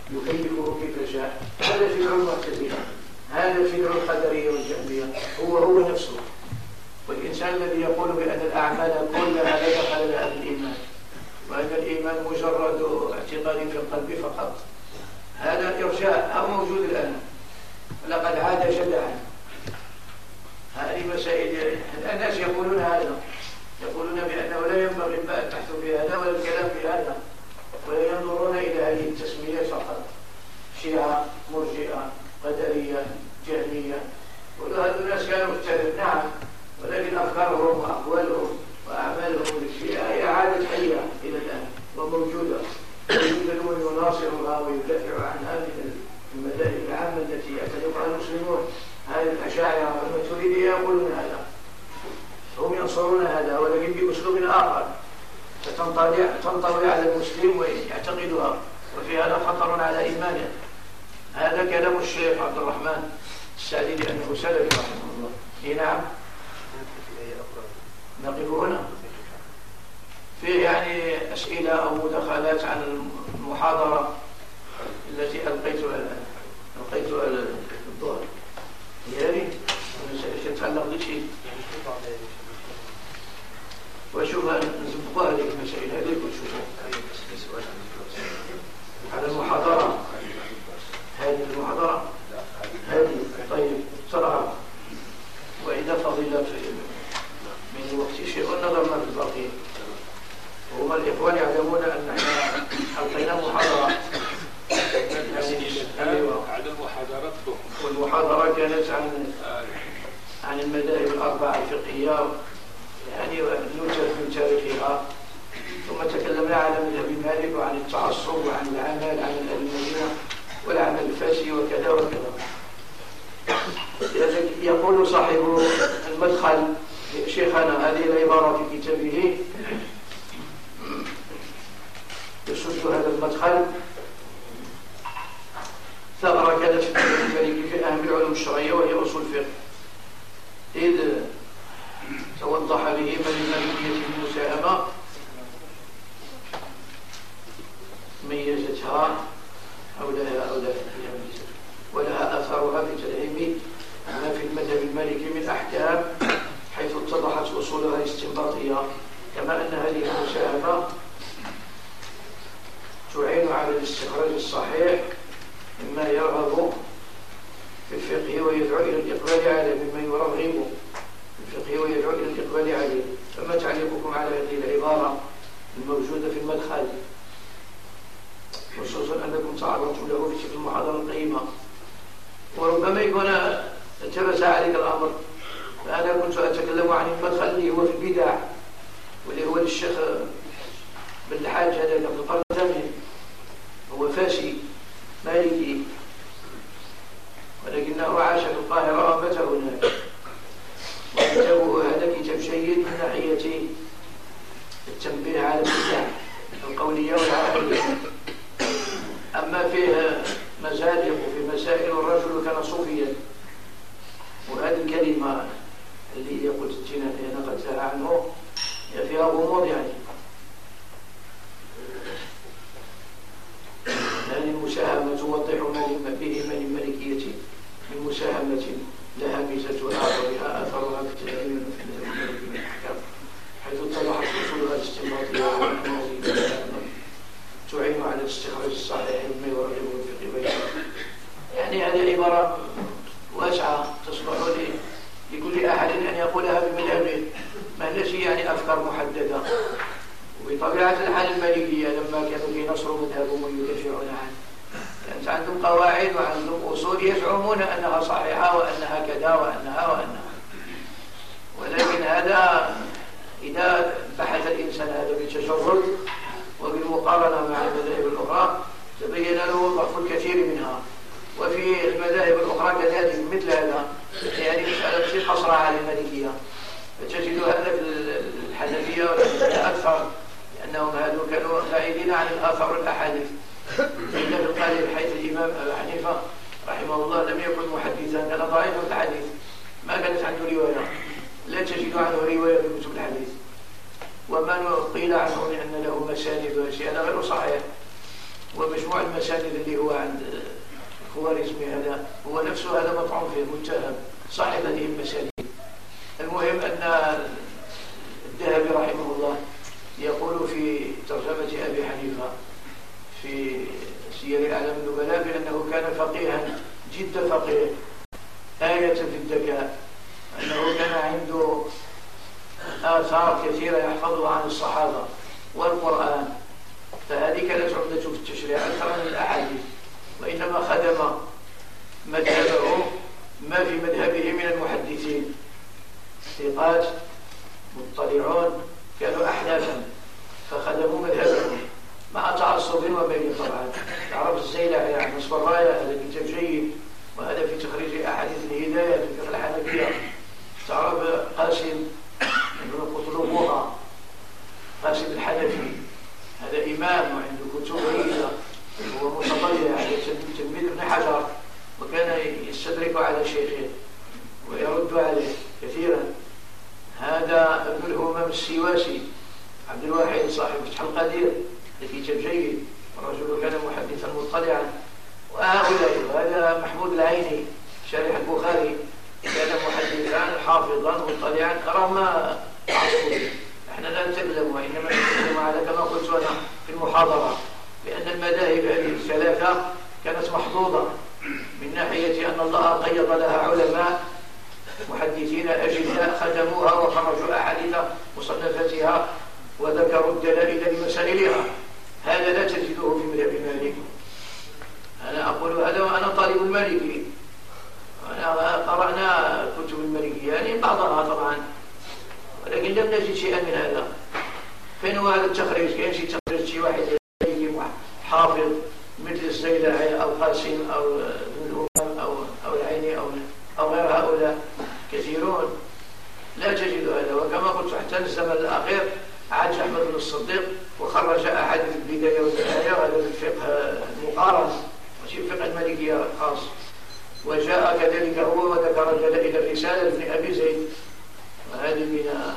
يكيفه كيف شاء. هذا فكر المعتزلة، هذا فكر القدرية والجهمية، هو هو نفسه. والإنسان الذي يقول بأن الأعمال كلها لا دخل لها بالإيمان، وأن الإيمان مجرد اعتقاد في القلب فقط، هذا إرجاء أو موجود الآن، لقد عاد شدعا. هذه مسائل الناس يقولون هذا، يقولون بأنه لا ينبغي البحث في هذا ولا الكلام في هذا، ولا ينظرون إلى هذه التسميات فقط، شيعة، مرجئة، قدرية، جهمية، كل هذا الناس كانوا مختلفين، نعم، ولكن أفكارهم وأقوالهم وأعمالهم للشيعة هي عادت حية إلى الآن وموجودة، ويوجد من يناصرها ويدافع عنها من المذاهب العامة التي يعتنقها المسلمون. هذه الأشاعرة والماتريدية يقولون هذا، هم ينصرون هذا ولكن بأسلوب آخر تنطوي على المسلم ويعتقدها، وفي هذا خطر على إيمانه. هذا كلام الشيخ عبد الرحمن السعدي لأنه سلفي رحمه الله. إيه نعم، نقف هنا فيه يعني أسئلة أو مداخلات عن المحاضرة التي ألقيتها ألقيتها الظهر، يعني تتعلق بشيء، وشوف نسبقها هذه المسائل هذه وشوفوا على المحاضرة هذه المحاضرة هذه. طيب بسرعة، وإذا فضل من وقت شيء نظرنا في الباقي. وهم الإخوان يعلمون أن احنا ألقينا محاضرة عن المحاضرات، والمحاضرة كانت عن عن المذاهب الأربعة الفقهية، يعني نوجد من تاريخها، ثم تكلمنا عن مذهب مالك وعن التعصب وعن العمل عن المدينة والعمل الفاسي وكذا وكذا. يقول صاحب المدخل شيخنا هذه العبارة في كتابه يسد هذا المدخل: ثغرة كانت في الملك في أهم العلوم الشرعية وهي أصول الفقه، إذ توضح به من المالكية المساهمة ميزتها أو لها أو لها ولها أثرها في تدعيم ما في المذهب المالكي من أحكام، حيث اتضحت أصولها الاستنباطية، كما أن هذه المساهمة تعين على الاستخراج الصحيح مما يرغب في الفقه ويدعو إلى الإقبال عليه، مما يرغب في الفقه ويدعو إلى الإقبال عليه. فما تعليقكم على هذه العبارة الموجودة في المدخل، خصوصا أنكم تعرضتم له في تلك المحاضرة القيمة؟ وربما يكون التبس عليك الأمر، فأنا كنت أتكلم عن المدخل اللي هو في البدع، واللي هو للشيخ بن الحاج هذا بن القردمي، هو فاسي مالكي ولكنه عاش في القاهرة ومات هناك، وكتابه هذا كتاب جيد من ناحية التنبيه على البدع القولية والعملية. أما فيه مزادق في مسائل الرجل كان صوفيا، وهذه الكلمة اللي قلت نقلتها عنه هي فيها غموض، يعني هذه المساهمة توضح ما به من الملكية من مساهمة لها ميزتها وبها أثرها في التدين في الملكية من الأحكام، حيث اتضحت أصولها الاستنباطية تعين على الاستخراج الصحيح مما يرغب في قبله. يعني هذه عبارة واسعة تصلح لكل أحد أن يقولها بملامه، ما هيش يعني أفكار محددة. وبطبيعة الحال المالكية لما كانوا في نصر مذهبهم ويدافعون عنه، كانت عندهم قواعد وعندهم أصول يزعمون أنها صحيحة وأنها كذا وأنها وأنها، ولكن هذا إذا بحث الإنسان هذا بالتجرد وبالمقارنة مع المذاهب الأخرى تبين له ضعف الكثير منها. وفي المذاهب الأخرى كذلك مثل هذا، يعني مسألة تصير حصرها على المالكية، فتجد هذا في الحنفية والحنفية أكثر، لأنهم هذو كانوا بعيدين عن الآثار والأحاديث. إلا في القالب حيث الإمام أبو حنيفة رحمه الله لم يكن محدثا، كان ضعيف في الحديث، ما كانت عنده رواية، لا تجد عنه رواية في كتب الحديث، وما قيل عنه لأن له مساند وأشياء غير صحيح. ومجموع المساند اللي هو عند الخوارزمي هذا هو نفسه هذا مطعون فيه متهم صاحب هذه المسانيد. المهم أن الذهبي رحمه الله يقول في ترجمة أبي حنيفة في سير أعلام النبلاء بأنه كان فقيها جد فقيه آية في الذكاء، أنه كان عنده آثار كثيرة يحفظها عن الصحابة والقرآن، فهذه كانت عمدته في التشريع أكثر من الأحاديث، وإنما خدم مذهبه ما في مذهبه من المحدثين ثقات مطلعون كانوا أحنافا فخدموا مذهبهم مع تعصب وبين. طبعا تعرف الزيلعي عن نصب الراية هذا كتاب جيد، وهذا في تخريج أحاديث الهداية في فقه الحنفية. تعرف قاسم بن قطلبوها قاسم الحنفي هذا إمام وعنده كتب هائلة، هو متطلع على تلميذ ابن حجر وكان يستدرك على شيخه ويرد عليه كثيرا. هذا ابن الهمام السواسي عبد الواحد صاحب فتح القدير كتاب جيد، الرجل كان محدثا مطلعا. وهؤلاء وهذا محمود العيني شارح البخاري كان محدثا حافظا مطلعا رغم تعصبه. احنا لا نتكلم وانما نتكلم على كما قلت انا في المحاضره بان المذاهب هذه الثلاثه كانت محظوظه من ناحيه ان الله قيض لها علماء محدثين اجلاء خدموها وخرجوا احاديث مصنفاتها وذكروا الدلائل لمسائلها. هذا لا تجده في مذهب مالك. انا اقول هذا وانا طالب المالكي، أنا قرانا كتب المالكيه يعني بعضها طبعا، ولكن لم نجد شيئا من هذا. فين هو هذا التخريج؟ كاين شي تخريج شي واحد حافظ مثل الزيلعي او قاسم او ابن الهمام او او العيني او او غير هؤلاء كثيرون لا تجد هذا. وكما قلت حتى الزمن الاخير عاد احمد بن الصديق وخرج احاديث البدايه والنهايه، وهذا الفقه المقارن ماشي الفقه المالكيه الخاص. وجاء كذلك هو وذكر دلائل الرساله لابن ابي زيد، وهذه من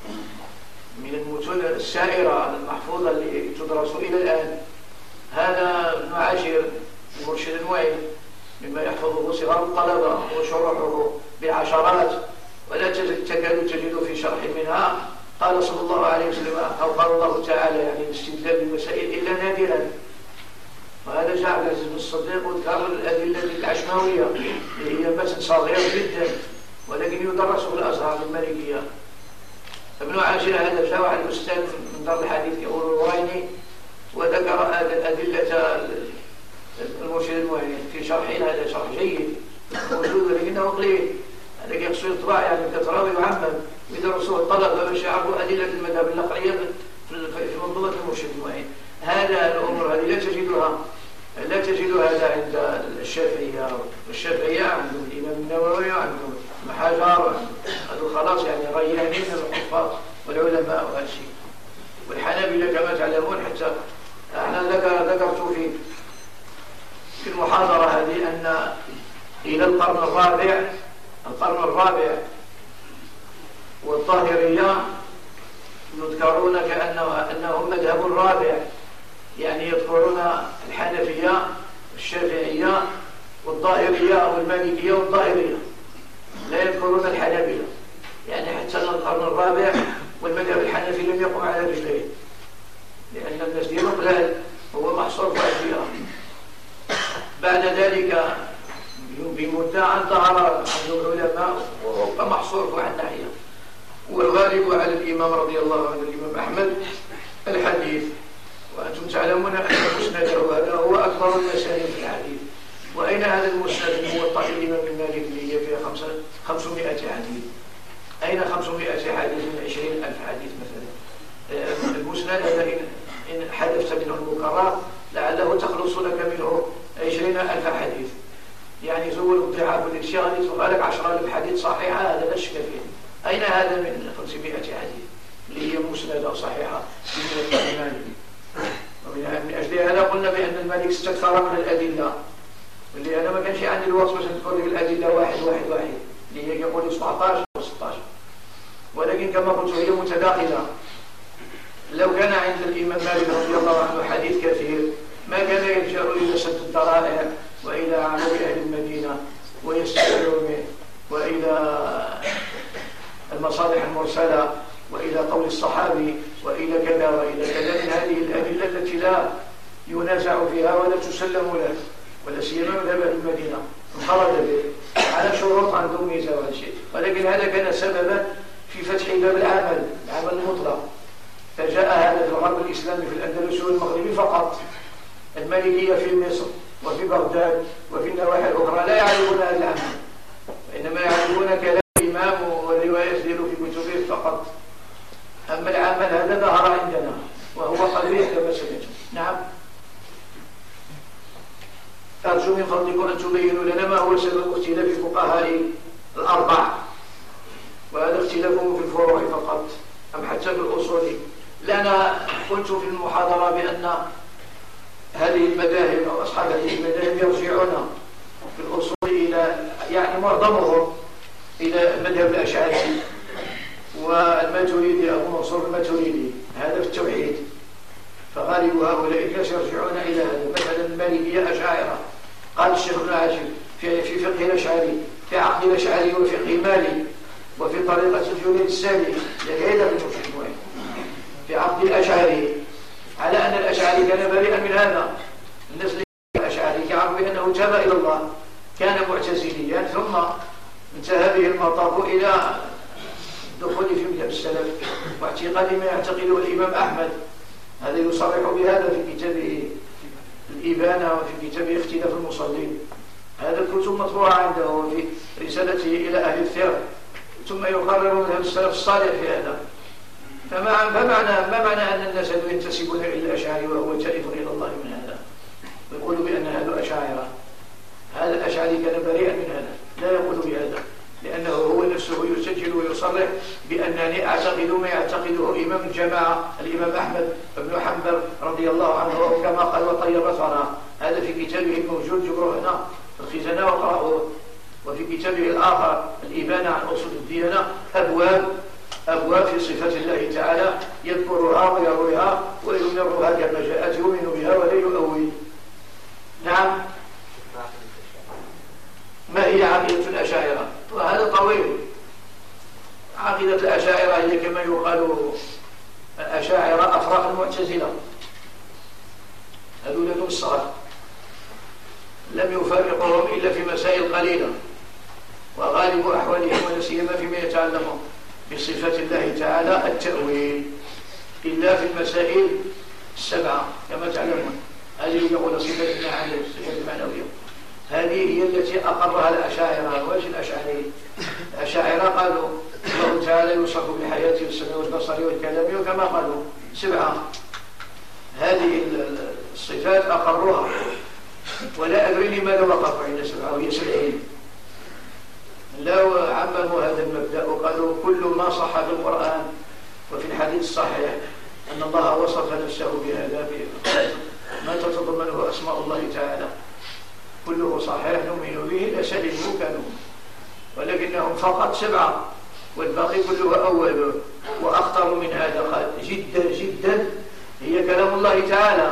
من المتون السائره المحفوظه اللي تدرس الى الان. هذا ابن عاشر المرشد المعين مما يحفظه صغار الطلبه وشروحه بعشرات، ولا تكاد تجد في شرح منها قال صلى الله عليه وسلم او قال الله تعالى يعني الاستدلال بالمسائل الا نادرا. وهذا جاء عبد العزيز بن الصديق وذكر الادله العشماويه اللي هي متن صغير جدا ولكن يدرس في الازهر المالكيه. ابن عاشر هذا جاء على الاستاذ من دار الحديث يقول الوريني وذكر ادله المرشد المعين في شرحين. هذا شرح جيد موجود ولكنه قليل، هذا يقصد الطباع يعني كثره ويعمم ويدرسوه الطلبه باش يعرفوا ادله المذهب النقليه في منظومه المرشد المعين. هذا الامور هذه لا تجدها لا تجد هذا عند الشافعيه والشافعيه عندهم الامام النووي وعندهم ابن حجر هذو خلاص يعني ريانين من الحفاظ والعلماء وهذا الشيء. والحنابلة كما تعلمون حتى انا ذكر ذكرت في في المحاضره هذه ان الى القرن الرابع القرن الرابع والظاهريه يذكرون كانه انهم مذهب الرابع، يعني يذكرون الحنفيه والشافعيه والظاهريه والمالكيه والظاهريه، لا يذكرون الحنابلة. يعني حتى القرن الرابع والمذهب الحنفي لم يقم على رجلين، لان الناس ديالو قلال هو محصور في اشياء. بعد ذلك بمدة ظهر عنده العلماء وهو محصور في واحد ناحية. والغالب على الإمام رضي الله عنه الإمام أحمد الحديث، وأنتم تعلمون أن مسنده هذا هو أكبر المسانيد في الحديث. وأين هذا المسند الموطأ الإمام مالك اللي هي فيها خمسمائة حديث؟ أين خمسمائة حديث من عشرين ألف حديث مثلا؟ المسند هذا إن حدثت منه المكرر لعله تخلص لك منه عشرين ألف حديث، يعني زول الضعاف والإشياء يتبقى لك عشرة آلاف حديث صحيحة، هذا لا شك فيه. أين هذا من خمسمائة حديث اللي هي مسندة صحيحة من الإمام؟ ومن أجل هذا قلنا بأن المالك استكثر من الأدلة، واللي أنا ما كانش عندي الوقت باش نذكر لك الأدلة واحد واحد واحد اللي هي يقول سبعطاش و ستطاش، ولكن كما قلت هي متداخلة. لو كان عند الإمام مالك رضي الله عنه حديث كثير ما كان يلجأ إلى سد الذرائع وإلى عمل أهل المدينة ويستمعوا منه وإلى المصالح المرسلة وإلى قول الصحابي وإلى كذا وإلى كذا من هذه الأدلة التي لا ينازع فيها ولا تسلم له، ولا سيما مذهب أهل المدينة انفرد به على شروط عندهم ميزة ولا شيء، ولكن هذا كان سببا في فتح باب العمل العمل المطلق. فجاء هذا في الغرب الإسلامي في الأندلس والمغرب فقط. المالكية في مصر وفي بغداد وفي النواحي الأخرى لا يعرفون هذا العمل، وإنما يعرفون كلام الإمام والروايات ديالو في كتبه فقط. أما العمل هذا ظهر عندنا وهو قبيح كما سمعتم. نعم. أرجو من فضلكم أن تبينوا لنا ما هو سبب اختلاف الفقهاء الأربعة، وهذا اختلافهم في الفروع فقط أم حتى في الأصول. لأنا قلت في المحاضرة بأن هذه المذاهب أو أصحاب هذه المذاهب يرجعون في الأصول إلى يعني معظمهم إلى المذهب الأشعري والماتريدي أبو منصور الماتريدي، هذا في التوحيد. فغالب هؤلاء الناس يرجعون إلى هذا. مثلا المالكية أشاعرة، قال الشيخ ابن عاشر في في فقه الأشعري، في عقد الأشعري وفقه مالي، وفي طريقة الجنيد السالي لكيدا في المشرك في عقد الأشعري، على أن الأشعري كان بريئا من هذا. الناس اللي الأشعري يعرف بأنه تاب إلى الله، كان معتزليا ثم انتهى به المطاف إلى الدخول في مذهب السلف واعتقاد ما يعتقده الإمام أحمد. هذا يصرح بهذا في كتابه الإبانة وفي كتابه اختلاف المصلين. هذا الكتب مطبوعة عنده وفي رسالته إلى أهل الثرى، ثم يقرر مذهب السلف الصالح في هذا. فما معنى ما معنى أن الناس ينتسبون إلى الأشاعرة وهو تائب إلى الله من هذا، ويقول بأن هذا أشاعرة؟ هذا الأشاعري كان بريئا من هذا، لا يقول بهذا، لأنه هو نفسه يسجل ويصرح بأنني أعتقد ما يعتقده إمام الجماعة الإمام أحمد بن حنبل رضي الله عنه، كما قال وطيب ثرى. هذا في كتابه الموجود جبروه هنا في الخزانة وقرأوه. وفي كتابه الآخر الإبانة عن أصول الديانة أبواب أبواب في صفات الله تعالى يذكرها ويرويها ويمرها كما جاءت، يؤمن بها ولا يؤول. نعم. ما هي عقيدة الأشاعرة؟ وهذا طويل. عقيدة الأشاعرة هي كما يقال الأشاعرة أفراق المعتزلة، هذول الصغار لم يفارقهم إلا في مسائل قليلة، وغالب أحوالهم ولا سيما فيما يتعلم بصفات الله تعالى التأويل، إلا في المسائل السبعة كما تعلمون. هذه يقول صفة المعنى الصفة المعنوية، هذه هي التي أقرها الأشاعرة. واش الأشاعرة؟ الأشاعرة قالوا الله تعالى يوصف بالحياة والسمع والبصر والكلام، وكما قالوا سبعة. هذه الصفات أقروها، ولا أدري لماذا وقفوا عند سبعة وهي سبعين. لو عمموا هذا المبدأ وقالوا كل ما صح في القرآن وفي الحديث الصحيح أن الله وصف نفسه بهذا ما تتضمنه أسماء الله تعالى كله صحيح نؤمن به لسلموا كانوا، ولكنهم فقط سبعة والباقي كله أول. وأخطر من هذا جدا جدا هي كلام الله تعالى.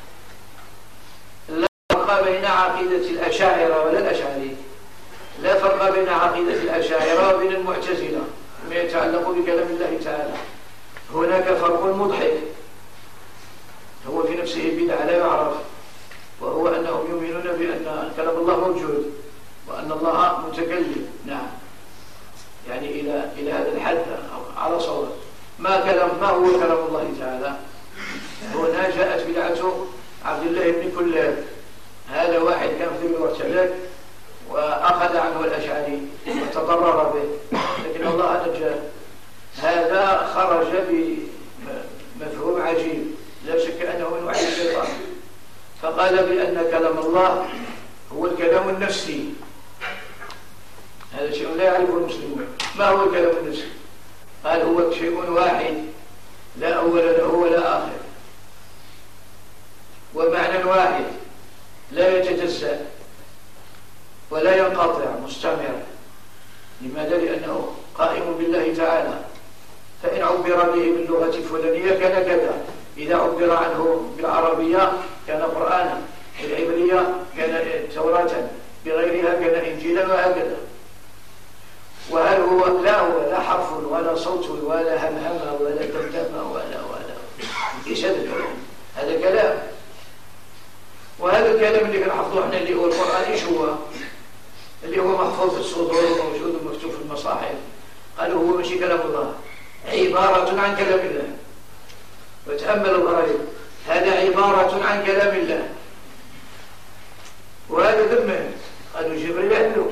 لا فرق بين عقيدة الأشاعرة ولا الأشعري، لا فرق بين عقيدة الأشاعرة وبين المعتزلة ما يتعلق بكلام الله تعالى. هناك فرق مضحك هو في نفسه بدعة لا يعرف، وهو أنهم يؤمنون بأن كلام الله موجود وأن الله متكلم. نعم، يعني إلى إلى هذا الحد على صوت. ما كلام ما هو كلام الله تعالى؟ هنا جاءت بدعة عبد الله بن كلاب. هذا واحد كان في المرتلات وأخذ عنه الأشعري وتضرر به، لكن الله نجاه. هذا خرج بمفهوم عجيب لا شك أنه من وحي الشيطان، فقال بأن كلام الله هو الكلام النفسي. هذا شيء لا يعرفه المسلمون. ما هو الكلام النفسي؟ قال هو شيء واحد لا أول له ولا آخر، ومعنى واحد لا يتجزأ ولا ينقطع، مستمر. لماذا؟ لأنه قائم بالله تعالى. فإن عبر به باللغة الفلانية كان كذا، إذا عبر عنه بالعربية كان قرآنا، العبرية كان توراة، بغيرها كان إنجيلا، وهكذا. وهل هو لا هو لا حرف ولا صوت ولا همهمة ولا دمدمة ولا ولا إيش هذا الكلام؟ هذا كلام. وهذا الكلام اللي كنحفظوه احنا اللي هو القرآن، ايش هو؟ اللي هو محفوظ في الصدور وموجود ومكتوب في المصاحف. قالوا هو ماشي كلام الله، عبارة عن كلام الله. وتأملوا الغريب، هذا عبارة عن كلام الله. وهذا ذمه، قالوا جبريل عنده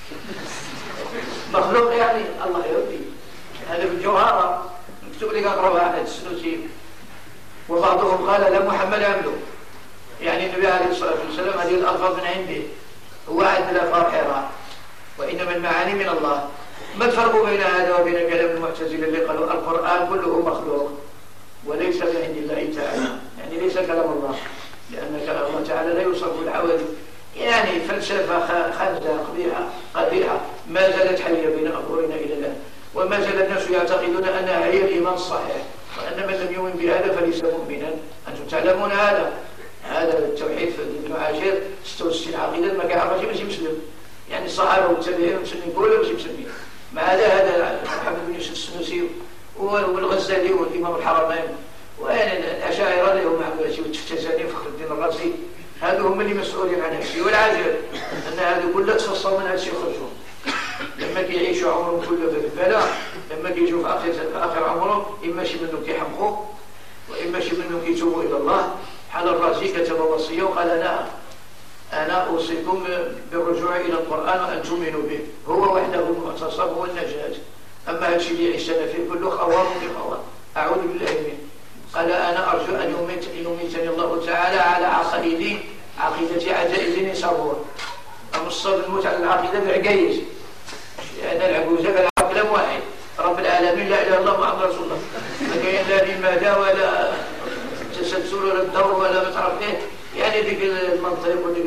مخلوق، يعني الله يرضي. هذا بالجوهرة مكتوب لك أقربها عن السنوسي. وبعضهم قال لا محمد عنده، يعني النبي عليه الصلاة والسلام هذه الألفاظ من عنده، هو عند الألفاظ حراء، وإنما المعاني من الله. ما الفرق بين هذا وبين كلام المعتزلة اللي قالوا القرآن كله مخلوق وليس من عند الله تعالى، يعني ليس كلام الله، لأن كلام الله تعالى لا يوصف بالعوالي. يعني فلسفة خانزة قبيحة قبيحة ما زالت حية بين أظهرنا إلى الآن، وما زال الناس يعتقدون أنها هي الإيمان الصحيح، وأن من لم يؤمن بهذا فليس مؤمنا. أنتم تعلمون هذا. هذا التوحيد في ابن عاشر ستة وستين عقيدة ما كان ماشي مسلم، يعني الصحابة والتابعين والمسلمين كلهم ماشي مسلمين. مع هذا هذا محمد بن يوسف السنوسي والغزالي والإمام الحرمين والأشاعرة اللي هم عبد العزيز والتفتزاني وفخر الدين الرازي، هذو هم اللي مسؤولين عن هالشيء. والعجب أن هذو كلها تفصلوا من هالشيء يخرجون لما كيعيشوا عمرهم كله في البلاء، لما كيجوا في آخر في آخر عمرهم إما شي منهم كيحمقوا وإما شي منهم كيتوبوا إلى الله. حال الرازي كتب وصية وقال أنا أنا أوصيكم بالرجوع إلى القرآن وأن تؤمنوا به، هو وحده المعتصم هو النجاة. أما هالشيء اللي يعيشنا فيه كله خوار بخوار، أعوذ بالله منه. قال أنا أرجو أن يميت يميتني الله تعالى على عقائدي عقيدة عجائز صبور. أما الصبر الموت على العقيدة بالعقايز، هذا العجوزة قال كلام واحد، رب العالمين لا إله إلا الله محمد رسول الله، ما كاين لا لماذا ولا تسلسل ولا الدور ولا ما تعرف ايه، يعني ذيك المنطق وذيك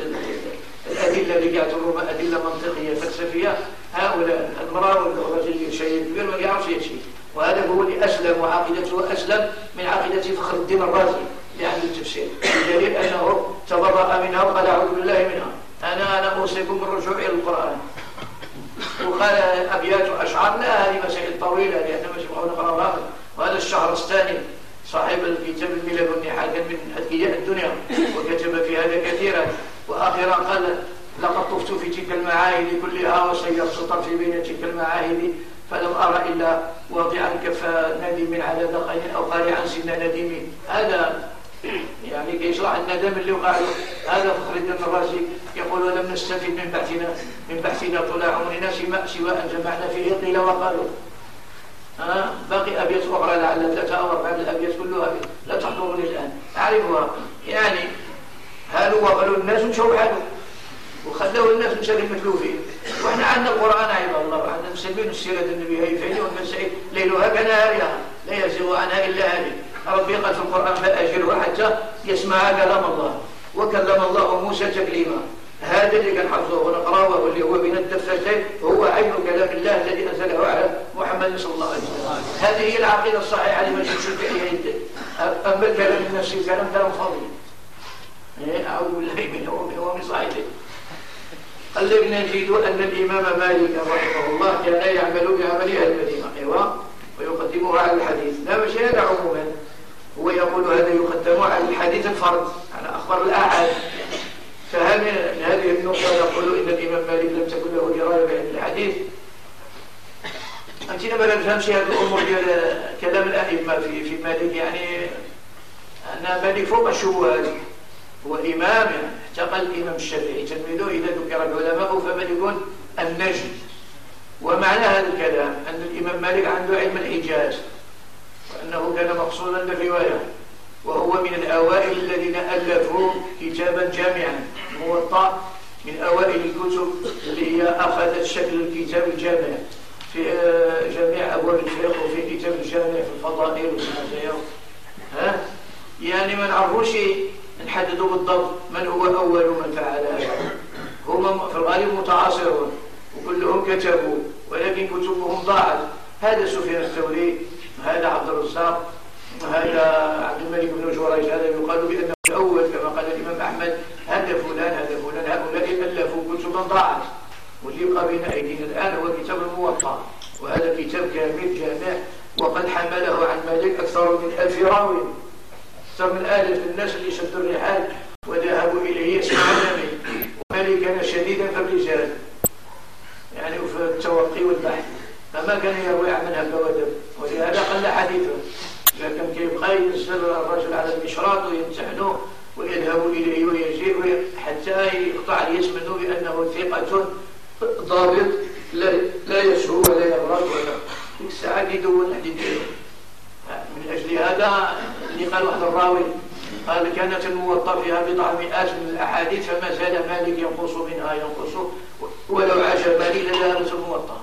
الأدلة اللي يعتبروها أدلة منطقية فلسفية، هؤلاء المرار والرجل شيء كبير ما يعرفش شيء. وهذا هو اللي أسلم، وعقيدته أسلم من عقيدة فخر الدين الرازي اللي عنده التفسير، بدليل أنه تبرأ منها وقال أعوذ بالله منها. أنا أنا أوصيكم بالرجوع إلى القرآن. وقال أبيات وأشعار، لا هذه مسائل طويلة لأننا مش بغوا نقرأها. وهذا الشهر الثاني صاحب الكتاب الملل والنحال كان من أذكياء الدنيا وكتب في هذا كثيرا. وآخرا قال لقد طفت في تلك المعاهد كلها وسيرت طرفي بين تلك المعاهد فلم أرى إلا واضعا كف ندم على ذقن أو قارعا سن ندم. هذا يعني كيشرح الندم اللي وقع له. هذا فخر الدين الرازي يقول ولم نستفد من بحثنا من بحثنا طول عمرنا سوى أن جمعنا فيه قيل وقالوا. أه؟ باقي أبيات أخرى لعل ثلاثة أو أربعة الأبيات كلها لا تحضرني الآن أعرفها. يعني هالوا وقالوا الناس مشوا حالوا وخلوا الناس مشارين متلوفين. وإحنا عندنا القرآن عباد الله، وعندنا مسلمين السيرة النبي هاي فيني والمسائل ليلها كنهارها لا يزيغ عنها إلا هذه. ربي قال في القرآن فأجره حتى يسمع كلام الله، وكلم الله موسى تكليما. هذا اللي كان حفظه ونقراه واللي هو بين الدفتين هو عين كلام الله الذي أنزله على محمد صلى الله عليه وسلم. هذه هي العقيدة الصحيحة لمن يشرك إليه. أما الكلام النفسي كلام كلام فاضي. أعوذ بالله منه ومن صحيحه. الذي نجد أن الإمام مالك رحمه الله كان يعمل بعمل أهل المدينة أيوة ويقدمه على الحديث. لا مش هذا عموما، هو يقول هذا يقدم على الحديث الفرد على أخبار الآحاد. فهل من هذه النقطة نقول إن الإمام مالك لم تكن له دراية بعلم الحديث؟ أنتنا ما نفهمش هذه الأمور ديال كلام الأئمة في في مالك، يعني أن مالك فوق الشبهات، هو إمام احتقل الإمام الشافعي تلميذه إذا ذكر العلماء فمالك النجم. ومعنى هذا الكلام أن الإمام مالك عنده علم الإيجاز وأنه كان مقصودا بالرواية، وهو من الأوائل الذين ألفوا كتابا جامعا موطأ من أوائل الكتب اللي هي أخذت شكل الكتاب الجامع في جميع أبواب الفقه وفي كتاب الجامع في الفضائل والمزايا. ها يعني ما نعرفوش نحددوا بالضبط من هو أول من فعل هذا. هم في الغالب متعاصرون وكلهم كتبوا ولكن كتبهم ضاعت. هذا سفيان الثوري، هذا عبد الرزاق، هذا عبد الملك بن جريج، هذا يقال بأنه الأول كما وقد حمله عن مالك أكثر من ألف راوي، أكثر من آلاف الناس اللي شدوا الرحال وذهبوا إليه يسمعون منه. ومالك كان شديدا في الرجال يعني وفي التوقي والبحث، فما كان يروي عنها بودب، ولهذا قل حديثه. كان كيبقى ينزل الرجل على المشراط ويمتحنوه ويذهبوا إليه ويجيء حتى يقطع الاسم منه بأنه ثقة ضابط لا, لا يسهو ولا يغلط ولا ديك الساعة يدون حديث. من أجل هذا اللي قال واحد الراوي قال كانت الموطأ فيها بضع مئات من الأحاديث فما زال مالك ينقص منها ينقص ولو عاش مالك لذهبت الموطأ.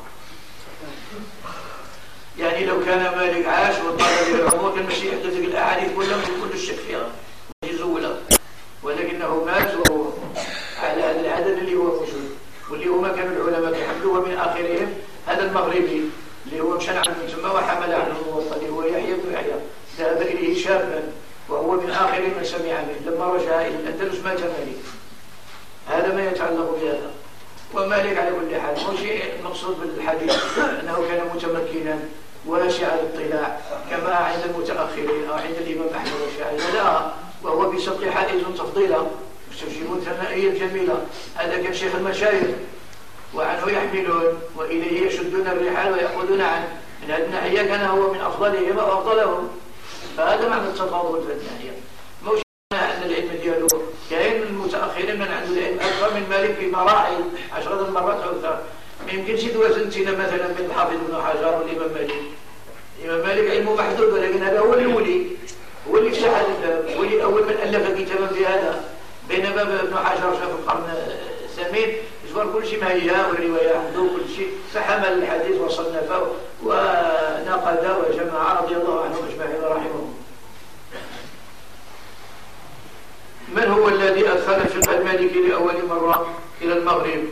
يعني لو كان مالك عاش وطال العمر كان ماشي يحدث الأحاديث كلها كل الشك فيها ويزولها، ولكنه مات وهو على هذا العدد اللي هو موجود، واللي هما كانوا العلماء يحملوه من آخرهم هذا المغربي اللي هو مشى عنه من ثم وحمل عنه الموطأ اللي هو يحيى بن يحيى، ذهب إليه شابا وهو من آخر من سمع منه. لما رجع إلى الأندلس مات مالك. هذا ما يتعلق بهذا. ومالك على كل حال هو شيء مقصود بالحديث أنه كان متمكنا واسع الاطلاع كما عند المتأخرين أو عند الإمام أحمد والشافعي، لا وهو بسبق حائز تفضيلا مستوجبون ثنائيا جميلة. هذا كان شيخ المشايخ وعنه يحملون وإليه يشدون الرحال ويأخذون عنه. من هذه الناحية كان هو من أفضلهم وأفضلهم، فهذا معنى التفاضل في الناحية. موش أن العلم دياله كاين المتأخرين من عنده العلم أكثر من مالك بمراحل عشرة مرات أو أكثر. ما يمكنش توازنتنا مثلا بين الحافظ بن حجر والإمام مالك. الإمام مالك علمه محدود، ولكن هذا هو الأولي، هو اللي فتح الباب، هو اللي أول من ألف كتابا في هذا. بينما ابن حجر في القرن الثامن جبر كل شيء مهيا والرواية عنده كل شيء، فحمل الحديث وصنفه ونقد وجمع رضي الله عنهم أجمعين رحمهم. من هو الذي أدخل الفقه المالكي لأول مرة إلى المغرب؟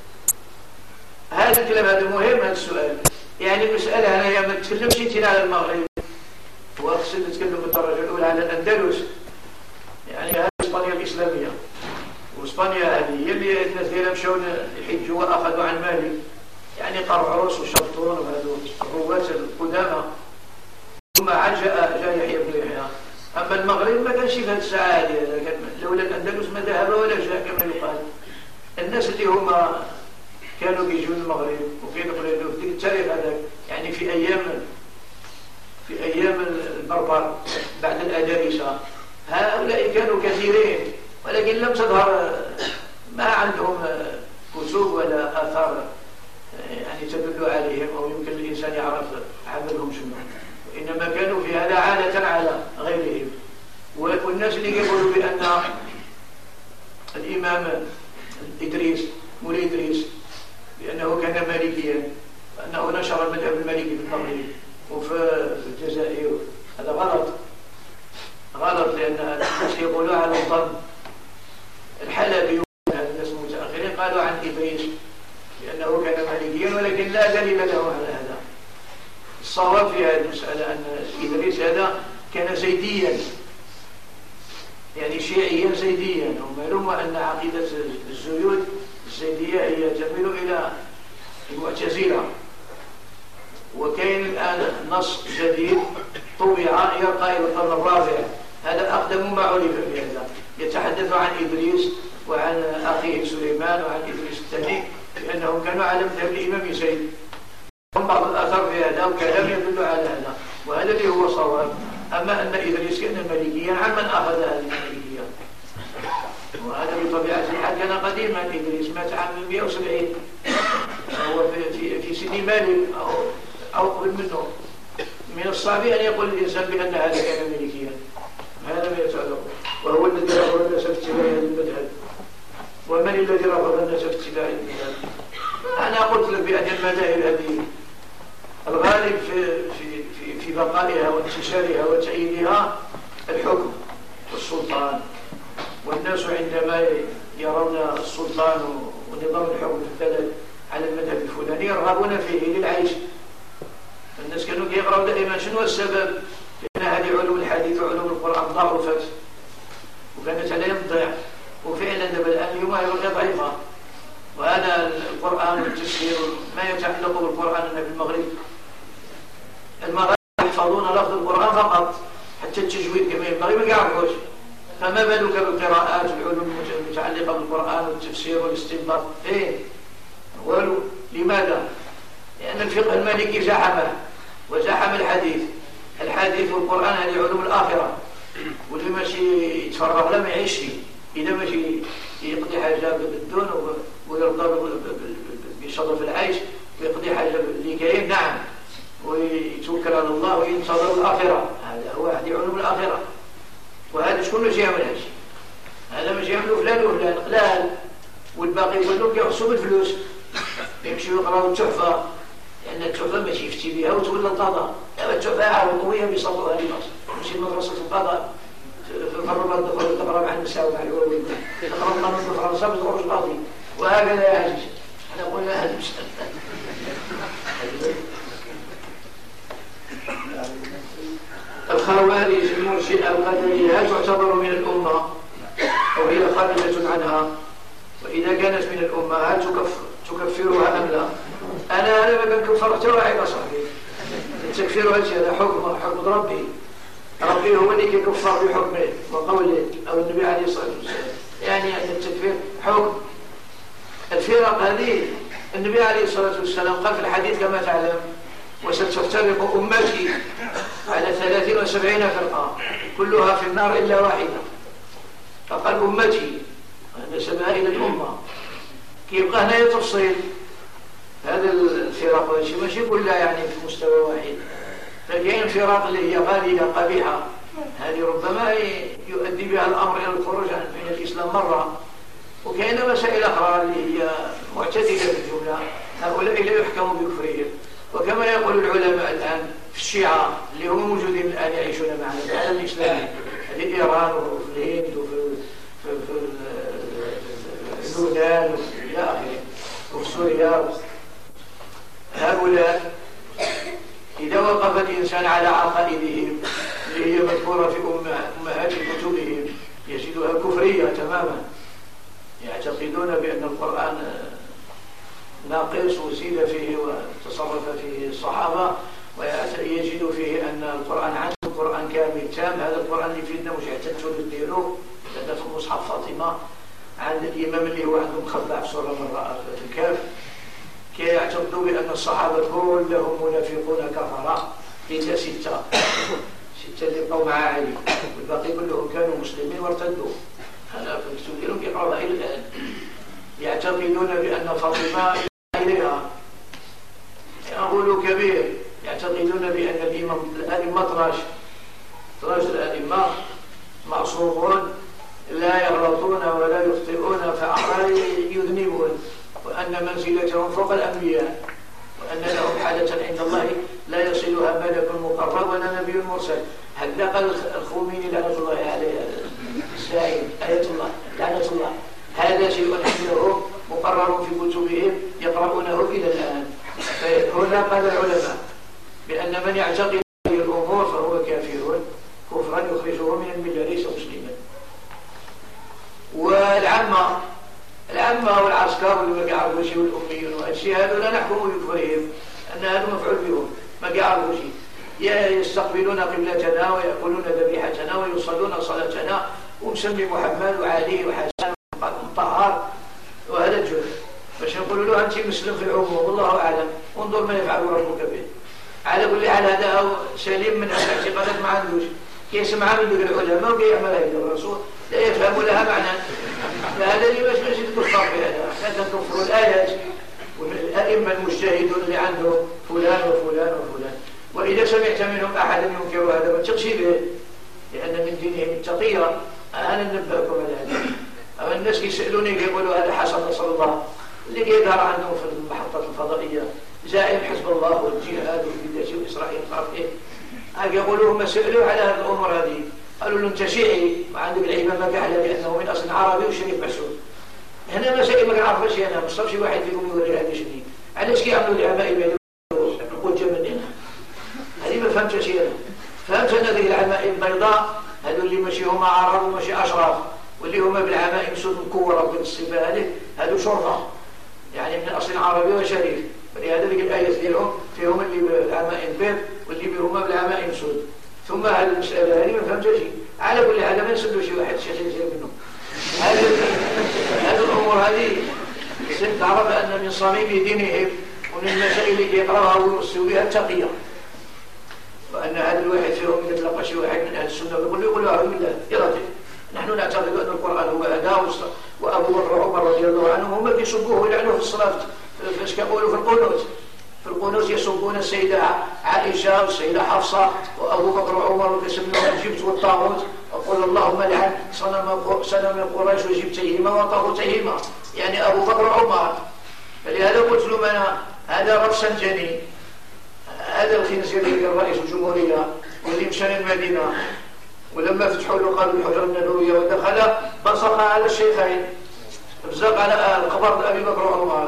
هذا الكلام هذا مهم. هذا السؤال يعني المسألة أنا ما تكلمش انت على المغرب، وأقصد نتكلم بالدرجة الأولى على الأندلس، يعني هذه إسبانيا الإسلامية. وإسبانيا هذه هي اللي الناس ديالها مشاو يحجوا وأخذوا عن مالك، يعني قرعوس وشبطون وهذو الرواة القدامى. ثم عاد جاء جاء يحيى بن يحيى. أما المغرب ما كانش في هذه الساعة هذه، لولا الأندلس ما ذهب ولا جاء كما يقال. الناس اللي هما كانوا بيجوا المغرب وكيدخلوا في التاريخ هذاك، يعني في أيام في أيام البربر بعد الأدارسة، هؤلاء كانوا كثيرين ولكن لم تظهر، ما عندهم كتب ولا آثار يعني تدل عليهم أو يمكن الإنسان يعرف عملهم شنو، إنما كانوا في هذا عادة على غيرهم. والناس اللي يقولوا بأن الإمام إدريس مولى إدريس بأنه كان مالكيا، أنه نشر المذهب المالكي في المغرب وفي الجزائر، هذا غلط غلط، لأن الناس يقولوا على الظن. الحلبي الناس المتأخرين قالوا عن إدريس بأنه كان مالكيا ولكن لا دليل له على هذا. الصواب في هذه المسألة أن إدريس هذا كان زيديا، يعني شيعيا زيديا، ومعلوم أن عقيدة الزيود الزيدية هي تميل إلى المعتزلة. وكاين الآن نص جديد طبع يرقى إلى القرن الرابع، هذا أقدم ما عرف بهذا، يتحدث عن إدريس وعن أخيه سليمان وعن إدريس الثاني بأنهم كانوا على مذهب الإمام زيد. بعض الآثار في هذا وكلام يدل على هذا، وهذا اللي هو صواب. أما أن إدريس كان مالكيا عن من أخذ هذه المالكية، وهذا بطبيعة الحال كان قديما. إدريس مات عام مئة وسبعين، هو في, في, في سن مالك أو, أو قبل منه. من الصعب أن يقول الإنسان بأن هذا كان مالكيا، هذا ما يتعلق. وهو الذي رفض الناس في اتباع هذا المذهب. ومن الذي رفض الناس في اتباع المذهب؟ أنا قلت لك بأن المذاهب هذه الغالب في, في, في, في بقائها وانتشارها وتأييدها الحكم والسلطان. والناس عندما يرون السلطان ونظام الحكم في البلد على المذهب الفلاني يرغبون فيه للعيش. الناس كانوا يقرأوا دائما شنو السبب؟ لأن هذه علوم الحديث وعلوم القرآن ضعفت وكانت عليهم تضيع، وفعلا دابا الآن اليوم هي ضعيفة. وهذا القرآن والتفسير ما يتعلق بالقرآن في المغرب، المغرب يحفظون لفظ القرآن فقط حتى التجويد كما ينبغي ما يعرفوش، فما بالك بالقراءات والعلوم المتعلقة بالقرآن والتفسير والاستنباط؟ إيه ولو. لماذا؟ لأن الفقه المالكي زحمه وزحم الحديث. الحديث والقرآن هذه علوم الآخرة، واللي ماشي يتفرغ له ما يعيش فيه. إذا ماشي يقضي حاجة بالدون ويرضى بشرف العيش ويقضي حاجة بالذكرين نعم، ويتوكل على الله وينتظر الآخرة، هذا هو هذه علوم الآخرة. وهذا شكون ماشي يعمل هذا الشيء؟ هذا ماشي يعملوا فلان وفلان قلال، والباقي كلهم كيخصوا بالفلوس، يمشيوا يقراوا التحفة، لأن التحفة ماشي يفتي بها وتولى القضاء. التحفة عرضوية بيصلوها للناس، ماشي مدرسة القضاء في الرباط دخل تقرا مع النساء ومع الواوين، تقرا قانون فرنسا بتروح القاضي، وهكذا يا عزيز. احنا قلنا هذا الخوارج المرجئة القدرية تعتبر من الأمة أو هي خارجة عنها؟ وإذا كانت من الأمة هل تكفر تكفرها أم لا؟ أنا لما بنكفر توعي صاحبي، التكفير هذا حكم حكم ربي، ربي هو اللي يكفر بحكمه وقوله أو النبي عليه الصلاة والسلام، يعني أن التكفير حكم. الفرق هذه النبي عليه الصلاة والسلام قال في الحديث كما تعلم: وستفترق أمتي على ثلاثين وسبعين فرقة كلها في النار إلا واحدة. فقال أمتي نسبها إلى الأمة، كيبقى هنا تفصيل هذا الفرق ماشي ماشي كلها يعني في مستوى واحد. فكاين فرق اللي هي غالية قبيحة، هذه ربما يؤدي بها الأمر إلى الخروج من الإسلام مرة. وكاين مسائل أخرى اللي هي معتدلة في الجملة، هؤلاء لا يحكم بكفرهم. وكما يقول العلماء الآن في الشيعة اللي هم موجودين الآن يعيشون معنا في العالم الإسلامي، في إيران وفي الهند وفي في في اليونان إلى آخره وفي سوريا، هؤلاء إذا وقف الإنسان على عقائدهم اللي هي مذكورة في أمهات كتبهم يجدها كفرية تماما. يعتقدون بأن القرآن ناقص وزيد فيه وتصرف فيه الصحابة، ويجد فيه أن القرآن عنده القرآن كامل تام. هذا القرآن اللي فينا مش يحتاجوا للديرو لأن في مصحف فاطمة عند الإمام اللي هو عنده مخبع في سورة من الكهف، كي يعتقدوا بأن الصحابة كلهم منافقون كفرة إلا ستة ستة اللي بقوا مع علي، والباقي كلهم كانوا مسلمين وارتدوا. هذا في الكتب ديالهم كيقراوها إلى الآن. يعتقدون بأن فاطمة إليها أقول كبير، يعتقدون بأن الإمام الأئمة طراش طراش الأئمة معصومون لا يغلطون ولا يخطئون فأحرار يذنبون، وأن منزلتهم فوق الأنبياء، وأن لهم حالة عند الله لا يصلها ملك مقرب ولا نبي مرسل. هذا قال الخميني لعنة الله عليه السائل آية الله لعنة الله. هذا شيء عنده مقرر في كتبهم يقرؤونه إلى الآن. فهنا قال العلماء بأن من يعتقد هذه الأمور فهو كافر كفرا يخرجه من الملة ليس مسلما. والعامة العامة والعسكر واللي ما يعرفوا شيء والأميون والشيء هذا لا نحكم بكفرهم، أن هذا مفعول بهم ما يعرفوا شيء. يستقبلون قبلتنا ويأكلون ذبيحتنا ويصلون صلاتنا ومسمي محمد وعلي وحسن طهار، وهذا الجهل. باش نقول له أنت مسلم في العموم والله أعلم، انظر ما يفعل ربك به. على كل حال هذا سليم من الاعتقادات ما عندوش، كيسمع من العلماء وكيعملها إلى الرسول لا يفهم لها معنى. فهذا اللي باش ماشي تكفر بهذا، احنا تنكفروا الآيات والأئمة المجتهدون اللي عنده فلان وفلان وفلان. وإذا سمعت منهم أحدا ينكر هذا ما تقشي به، لأن من دينهم التقية. أنا ننبهكم على هذا. أما الناس يسألوني يقولوا هذا حسن نصر الله اللي يظهر عندهم في المحطة الفضائية زائم حزب الله والجهاد والبدعة وإسرائيل صار إيه. هل يقولوا هم سألوا على هذه الأمور هذه قالوا له أنت شيعي وعندك العمامة كحلة لأنه من أصل عربي وشريف محسود. هنا مسائل ما نعرفش أنا مش شي واحد فيكم يوري هذا شنو علاش كيعملوا العمائم حجة مننا. هذه ما فهمتش أنا. فهمت أن هذه العمائم بيضاء هذو اللي ماشي هما عرب وماشي أشراف، واللي هما بالعمائم سود الكورة بالصفة هذه هذو شرطة يعني من أصل عربي وشريف. ولهذا ذيك الآية ديالهم فيهم اللي بالعمائم بيض واللي بيهما بالعماء ينسود. ثم هذه المسألة هذه ما فهمتش شيء. على كل حال ما نسدوا شي واحد شيخ يصير منه. هذه هذه الأمور هذه تعرف أن من صميم دينهم ومن المسائل اللي يقرأها ويرسل بها التقية. وأن هذا الواحد فيهم إذا تلقى شي واحد من أهل السنة يقول يقول أعوذ بالله إرادة. نحن نعتقد أن القرآن هو أداة، وأبو بكر وعمر رضي الله عنهم هما بيسبوه ويلعنوه في الصلاة، فاش كيقولوا في القنوت. في القنوت يسبون السيدة عائشة والسيدة حفصة وأبو بكر وعمر ويسمونهم الجبت والطاغوت، وقل اللهم لعن صنم قريش وجبتيهما وطاغوتيهما، يعني أبو بكر وعمر. فلهذا قلت لهم أنا هذا رفسنجاني، هذا الخنزير اللي رئيس الجمهورية واللي مشى للمدينة ولما فتحوا له قالوا الحجرة النبوية ودخل بصق على الشيخين، بزق على القبر أبي بكر وعمر.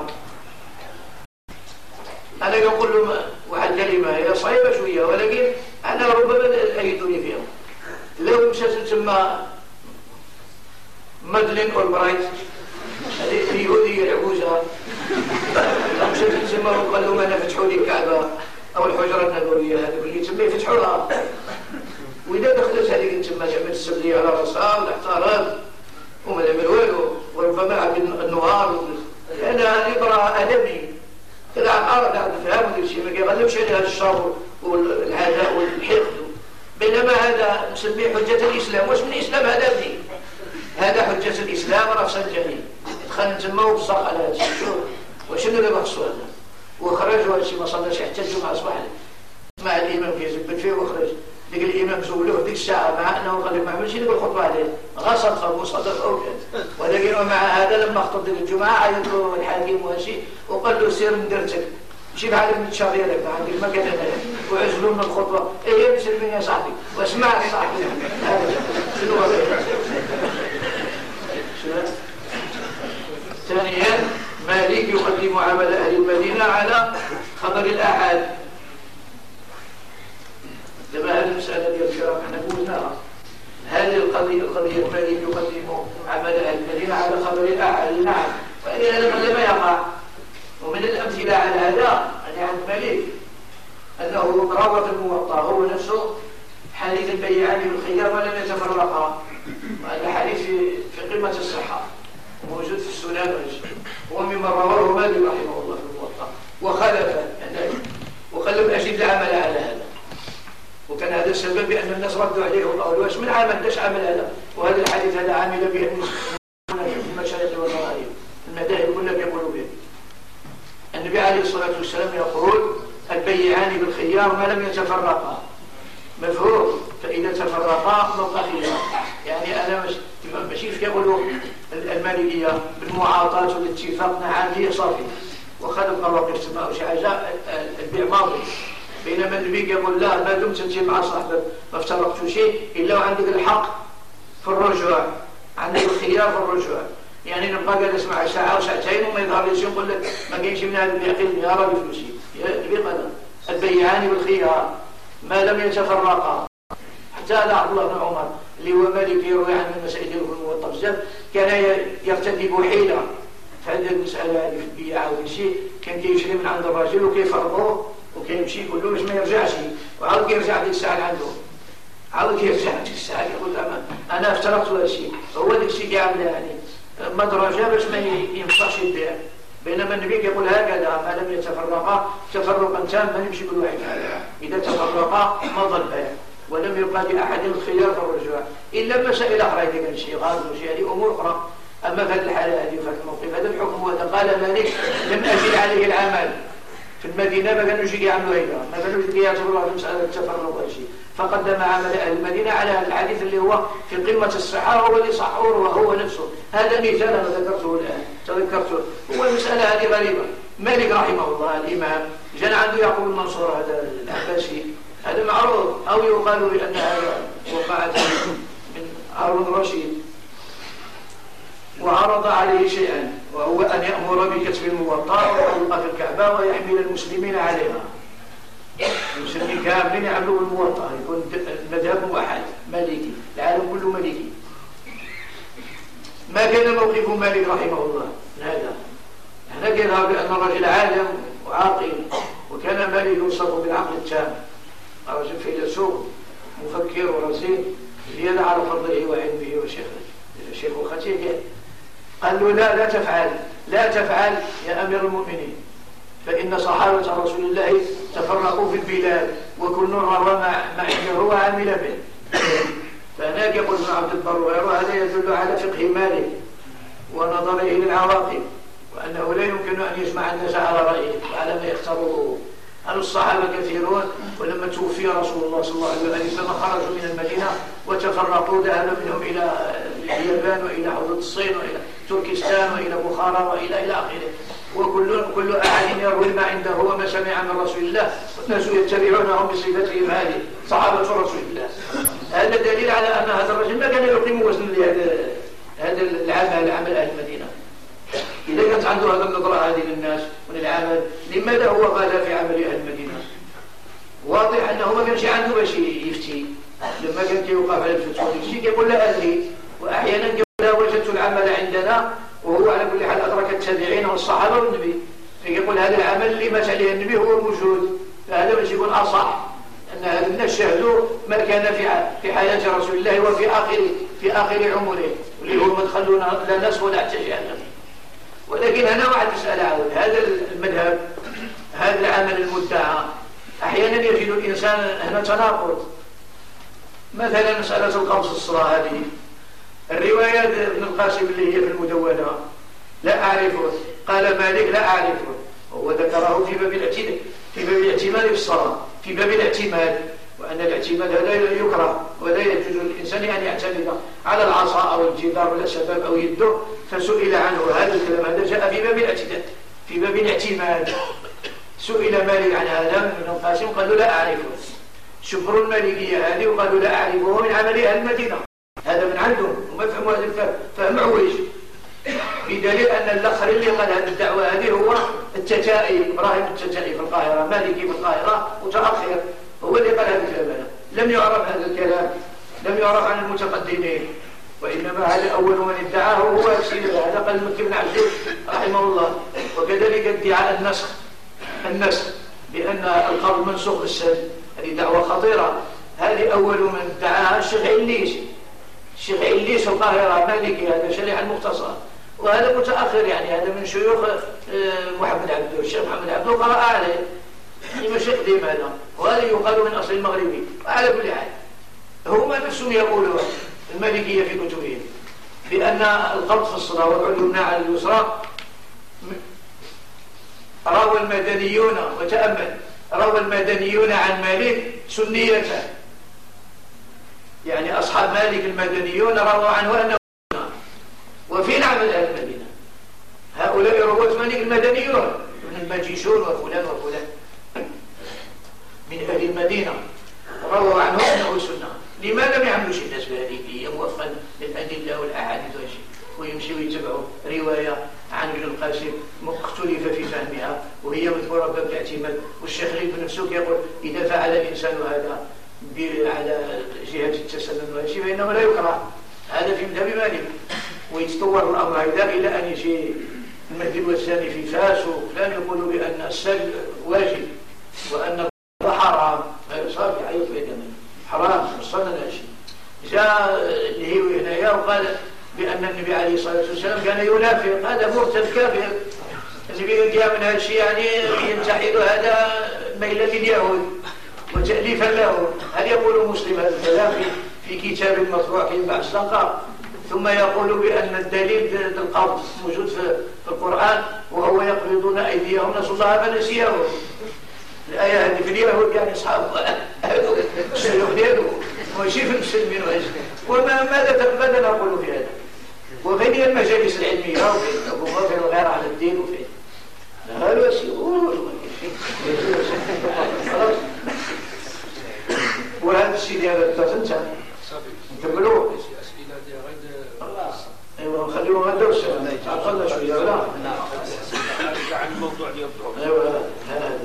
أنا يقول لهم واحد كلمة هي صعيبة شوية، ولكن أنا ربما أيدوني فيها. لو مشيت تسمى مادلين أولبرايت هذه اليهودية العجوزة، لو مشيت تسمى وقال لهم أنا فتحوا لي الكعبة أو الحجرة النبوية هذه اللي تسميه فتحوا لها، وإذا دخلت هذيك تسمى جامعة السبلية على رأسها والاحترام وما نعمل والو، وربما عبد النهار، لأن هذه براءة أدمي كذا عقارة قاعد نفهم ودير شيء ما كيغلبش عليها الشر والعداء والحقد. بينما هذا نسميه حجة الإسلام. واش من الإسلام هذا بدي؟ هذا حجة الإسلام رفسنجاني، دخل تما وبصق على هذا الشيء. وشنو اللي بخصو هذا؟ وخرج هذا الشيء ما صلاش حتى الجمعة أصبح مع الإمام كيزبد فيه وخرج. ديك الإمام زولوه ديك الساعة مع أنه قال لك ما عملش ديك الخطبة عليه، غصت فمصادف أو كذا. ولكن ومع هذا لما خطب ديك الجمعة عيط له الحاكم وهالشي وقال له سير من درتك، مشي بحالك من تشاريرك ما عندك مكان هنايا، وعزلوا من الخطبة. إيه مسلمين يا صاحبي واسمع صاحبي هذا شنو هو؟ ثانيا مالك يقدم عمل أهل المدينة على خبر الآحاد. لما هذه المسألة ديال الكرام احنا قلناها، هذه القضية القضية مالك يقدم عمل أهل المدينة على خبر الآحاد. نعم، وإن هذا قد ما يقع. ومن الأمثلة على هذا أن عند مالك أنه روى في الموطأ هو نفسه حديث البيعان بالخيار ولم يتفرقا، وهذا حديث في قمة الصحة موجود في السنن، ومما رواه مالك رحمه الله في الموطأ وخالف وقال لم أجد العمل على هذا. وكان هذا السبب بأن الناس ردوا عليه وقالوا واش من عمل داش عمل هذا، وهذا الحديث هذا عامل به في المشايخ والمغارب المذاهب كلهم يقولوا به. النبي عليه الصلاة والسلام يقول البيعان بالخيار ما لم يتفرقا، مفهوم؟ فإذا تفرقا نبقى خيار. يعني أنا ماشي في يقولوا المالكية بالمعاطاة والاتفاق نعم هي صافي وخذ مواقف سماء وشي حاجة البيع ماضي. بينما النبي يقول لا، ما دمت انت مع صاحبك ما افترقتوا شيء الا وعندك الحق في الرجوع، عندك الخيار في الرجوع. يعني نبقى جالس معك ساعه وساعتين وما يظهر لي شيء يقول لك ما كاينش من هذا البيع قل يا راجل فلوسي. النبي قال البيعان بالخيار ما لم يتفرقا. حتى هذا عبد الله بن عمر اللي هو مالك يروي عنه المسائل ديالو في الموطأ بزاف، كان يرتكب حيله في هذه المساله هذه في البيع او في شيء، كان كيشري من عند الراجل وكيفرقوه وكيمشي يقول له باش ما يرجعش، وعاود كيرجع ديك الساعه لعنده، عاود كيرجع ديك الساعه يقول انا افترقت هذا الشيء. هو ديك الشيء كيعمل يعني مدرجه باش ما ينفعش البيع. بينما النبي يقول هكذا ما لم يتفرقا تفرقا تاما يمشي كل واحد. اذا تفرقا مضى البيع ولم يبقى لاحد الخيار في الرجوع الا مسائل اخرى اذا كان شيء غاضب وشيء هذه امور اخرى. اما في هذه الحاله هذه في الموقف هذا الحكم هذا قال مالك لم اجد عليه العمل. في المدينة ما كانوا يجي يعملوا هيدا، ما كانوا يجي يعتبروا في مسألة التفرق ولا شيء، فقدم عمل أهل المدينة على الحديث اللي هو في قمة الصحة هو اللي صحوه وهو نفسه. هذا مثال أنا ذكرته الآن تذكرته. هو المسألة هذه غريبة. مالك رحمه الله الإمام جاء عنده يعقوب المنصور هذا العباسي، هذا معروف، أو يقال بأن هذا وقعت من هارون الرشيد، وعرض عليه شيئا وهو أن يأمر بكتب الموطأ ويلقى في الكعبة ويحمل المسلمين عليها. المسلمين كاملين يعملوا الموطأ، يكون المذهب واحد مالكي، العالم كله مالكي. ما كان موقف مالك رحمه الله من هذا؟ هنا كان بأن الرجل عالم وعاقل، وكان مالك يوصف بالعقل التام، رجل فيلسوف مفكر ورزين زيادة على فضله وعلمه وشيخوخته، قال له لا لا تفعل لا تفعل يا أمير المؤمنين، فإن صحابة رسول الله تفرقوا في البلاد وكل روى ما عنده هو عامل به. فهناك يقول ابن عبد البر وغيره هذا يدل على فقه مالك ونظره للعواقب، وأنه لا يمكن أن يجمع الناس على رأيه وعلى ما يختاره. قالوا الصحابة كثيرون، ولما توفي رسول الله صلى الله عليه وسلم خرجوا من المدينة وتفرقوا، ذهب منهم إلى اليابان وإلى حوض الصين وإلى تركستان وإلى بخارى وإلى إلى آخره، وكل كل أحد يروي ما عنده وما سمع من رسول الله، والناس يتبعونهم بصفتهم هذه صحابة رسول الله. هذا دليل على أن هذا الرجل ما كان يقيم وزن لهذا هذا العمل عمل أهل المدينة. إذا كانت عنده هذا النظرة هذه للناس وللعمل، لماذا هو غلا في عمل أهل المدينة؟ واضح أنه ما كانش عنده باش يفتي، لما كان يوقف على الفتوى يجي يقول لا أدري، وأحيانا يقول لا وجدت العمل عندنا، وهو على كل حال أدرك التابعين والصحابة والنبي، فيقول هذا العمل اللي مات عليه النبي هو موجود، فهذا باش يكون أصح أن هذا الناس شاهدوا ما كان في في حياة رسول الله وفي آخر في آخر عمره، اللي هو مدخل لا نصف ولا جهنم. ولكن هنا واحد مسألة عاود، هذا المذهب هذا العمل المدعى أحيانا يجد الإنسان هنا تناقض. مثلا مسألة القبض الصلاة هذه، الروايات ابن القاسم اللي هي في المدونة لا أعرفه، قال مالك لا أعرفه، هو ذكره في باب الاعتماد في باب الاعتماد في الصلاة، في باب الاعتماد، وأن الاعتماد هذا يكره ولا يجوز للإنسان أن يعتمد على العصا أو الجدار ولا سبب أو يده، فسئل عنه هذا الكلام، هذا جاء في باب الاعتماد في باب الاعتماد. سئل مالك عن هذا من القاسم قالوا لا أعرفه، شبر المالكية هذه وقالوا لا أعرفه من عمل أهل المدينة، هذا من عندهم وما فهموا هذا الفهم فهم عويج، بدليل أن الأخر اللي قال هذه الدعوة هذه هو التتائي، إبراهيم التتائي في القاهرة، مالكي في القاهرة متأخر، هو اللي قال هذا الكلام. لم يعرف هذا الكلام، لم يعرف عن المتقدمين، وإنما هذا أول من ادعاه هو سيد هذا قال المكي بن عبد رحمه الله. وكذلك ادعاء النسخ النسخ بأن القبض منسوخ بالسد، هذه دعوة خطيرة، هذه أول من ادعاها الشيخ عليش، الشيخ عليش في القاهرة مالكي، هذا شريح المختصر، وهذا متأخر، يعني هذا من شيوخ محمد عبده، الشيخ محمد عبده قرأ عليه، يعني مشيخ ديم هذا، وهذا يقال من أصل المغربي. وعلى كل حال هما نفسهم يقولون المالكية في كتبهم بأن القبض في الصلاة وضع اليمنى على اليسرى، روى المدنيون وتأمل روى المدنيون عن مالك سنيته، يعني أصحاب مالك المدنيون رووا عنه أنه سنة، وفي عمل أهل المدينة هؤلاء رواه مالك المدنيون من المجيشون وفلان وفلان من أهل المدينة رووا عنه أنه سنة. لماذا ما يعملوش الناس بهذه هي موفقا للأدلة والأحاديث ويمشي ويتبعوا رواية عن ابن القاسم اختلف في فهمها وهي مذكورة باب الاعتماد، والشيخ ابن نفسه يقول إذا فعل الإنسان هذا على جهة التسنن والشيء فإنه لا يكره، هذا في مذهب مالك. ويتطور الأمر هذا إلى أن يجي المذهب الثاني في فاس وفلان يقولوا بأن السل واجب وأن حرام، صار يعيط في دمه حرام وصلنا شيء. جاء اللي هو هنايا وقال بأن النبي عليه الصلاة والسلام كان ينافق، هذا مرتد كافر. النبي جاء من هذا الشيء يعني ينتحل هذا ميلا لليهود وتأليفا له. هل يقول مسلم هذا الكلام في كتاب مطبوع في بعض السنقار، ثم يقول بأن الدليل القبض موجود في القرآن وهو يقبضون أيديهم نسوا الله فنسيهم. الآية هذه في اليهود يعني أصحاب الشيوخ ديالو ماشي في المسلمين. وما ماذا ماذا نقول في هذا؟ وفين هي المجالس العلمية وفين أبو بكر وغير على الدين وفين؟ هذا يقول خلاص. وهذا الشيء ديال تنتهي نكملوا أسئلة ديال غير ايوا نخليوه هذا الدرس عقلنا شويه ولا عن الموضوع ديال الضرب. ايوا هذا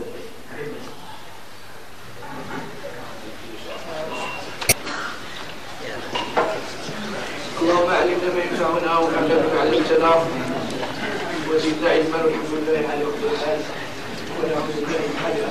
اللهم علمنا ما ينفعنا وعلمنا ما علمتنا وزدنا علما والحمد لله على كل حال ونعوذ بالله من حال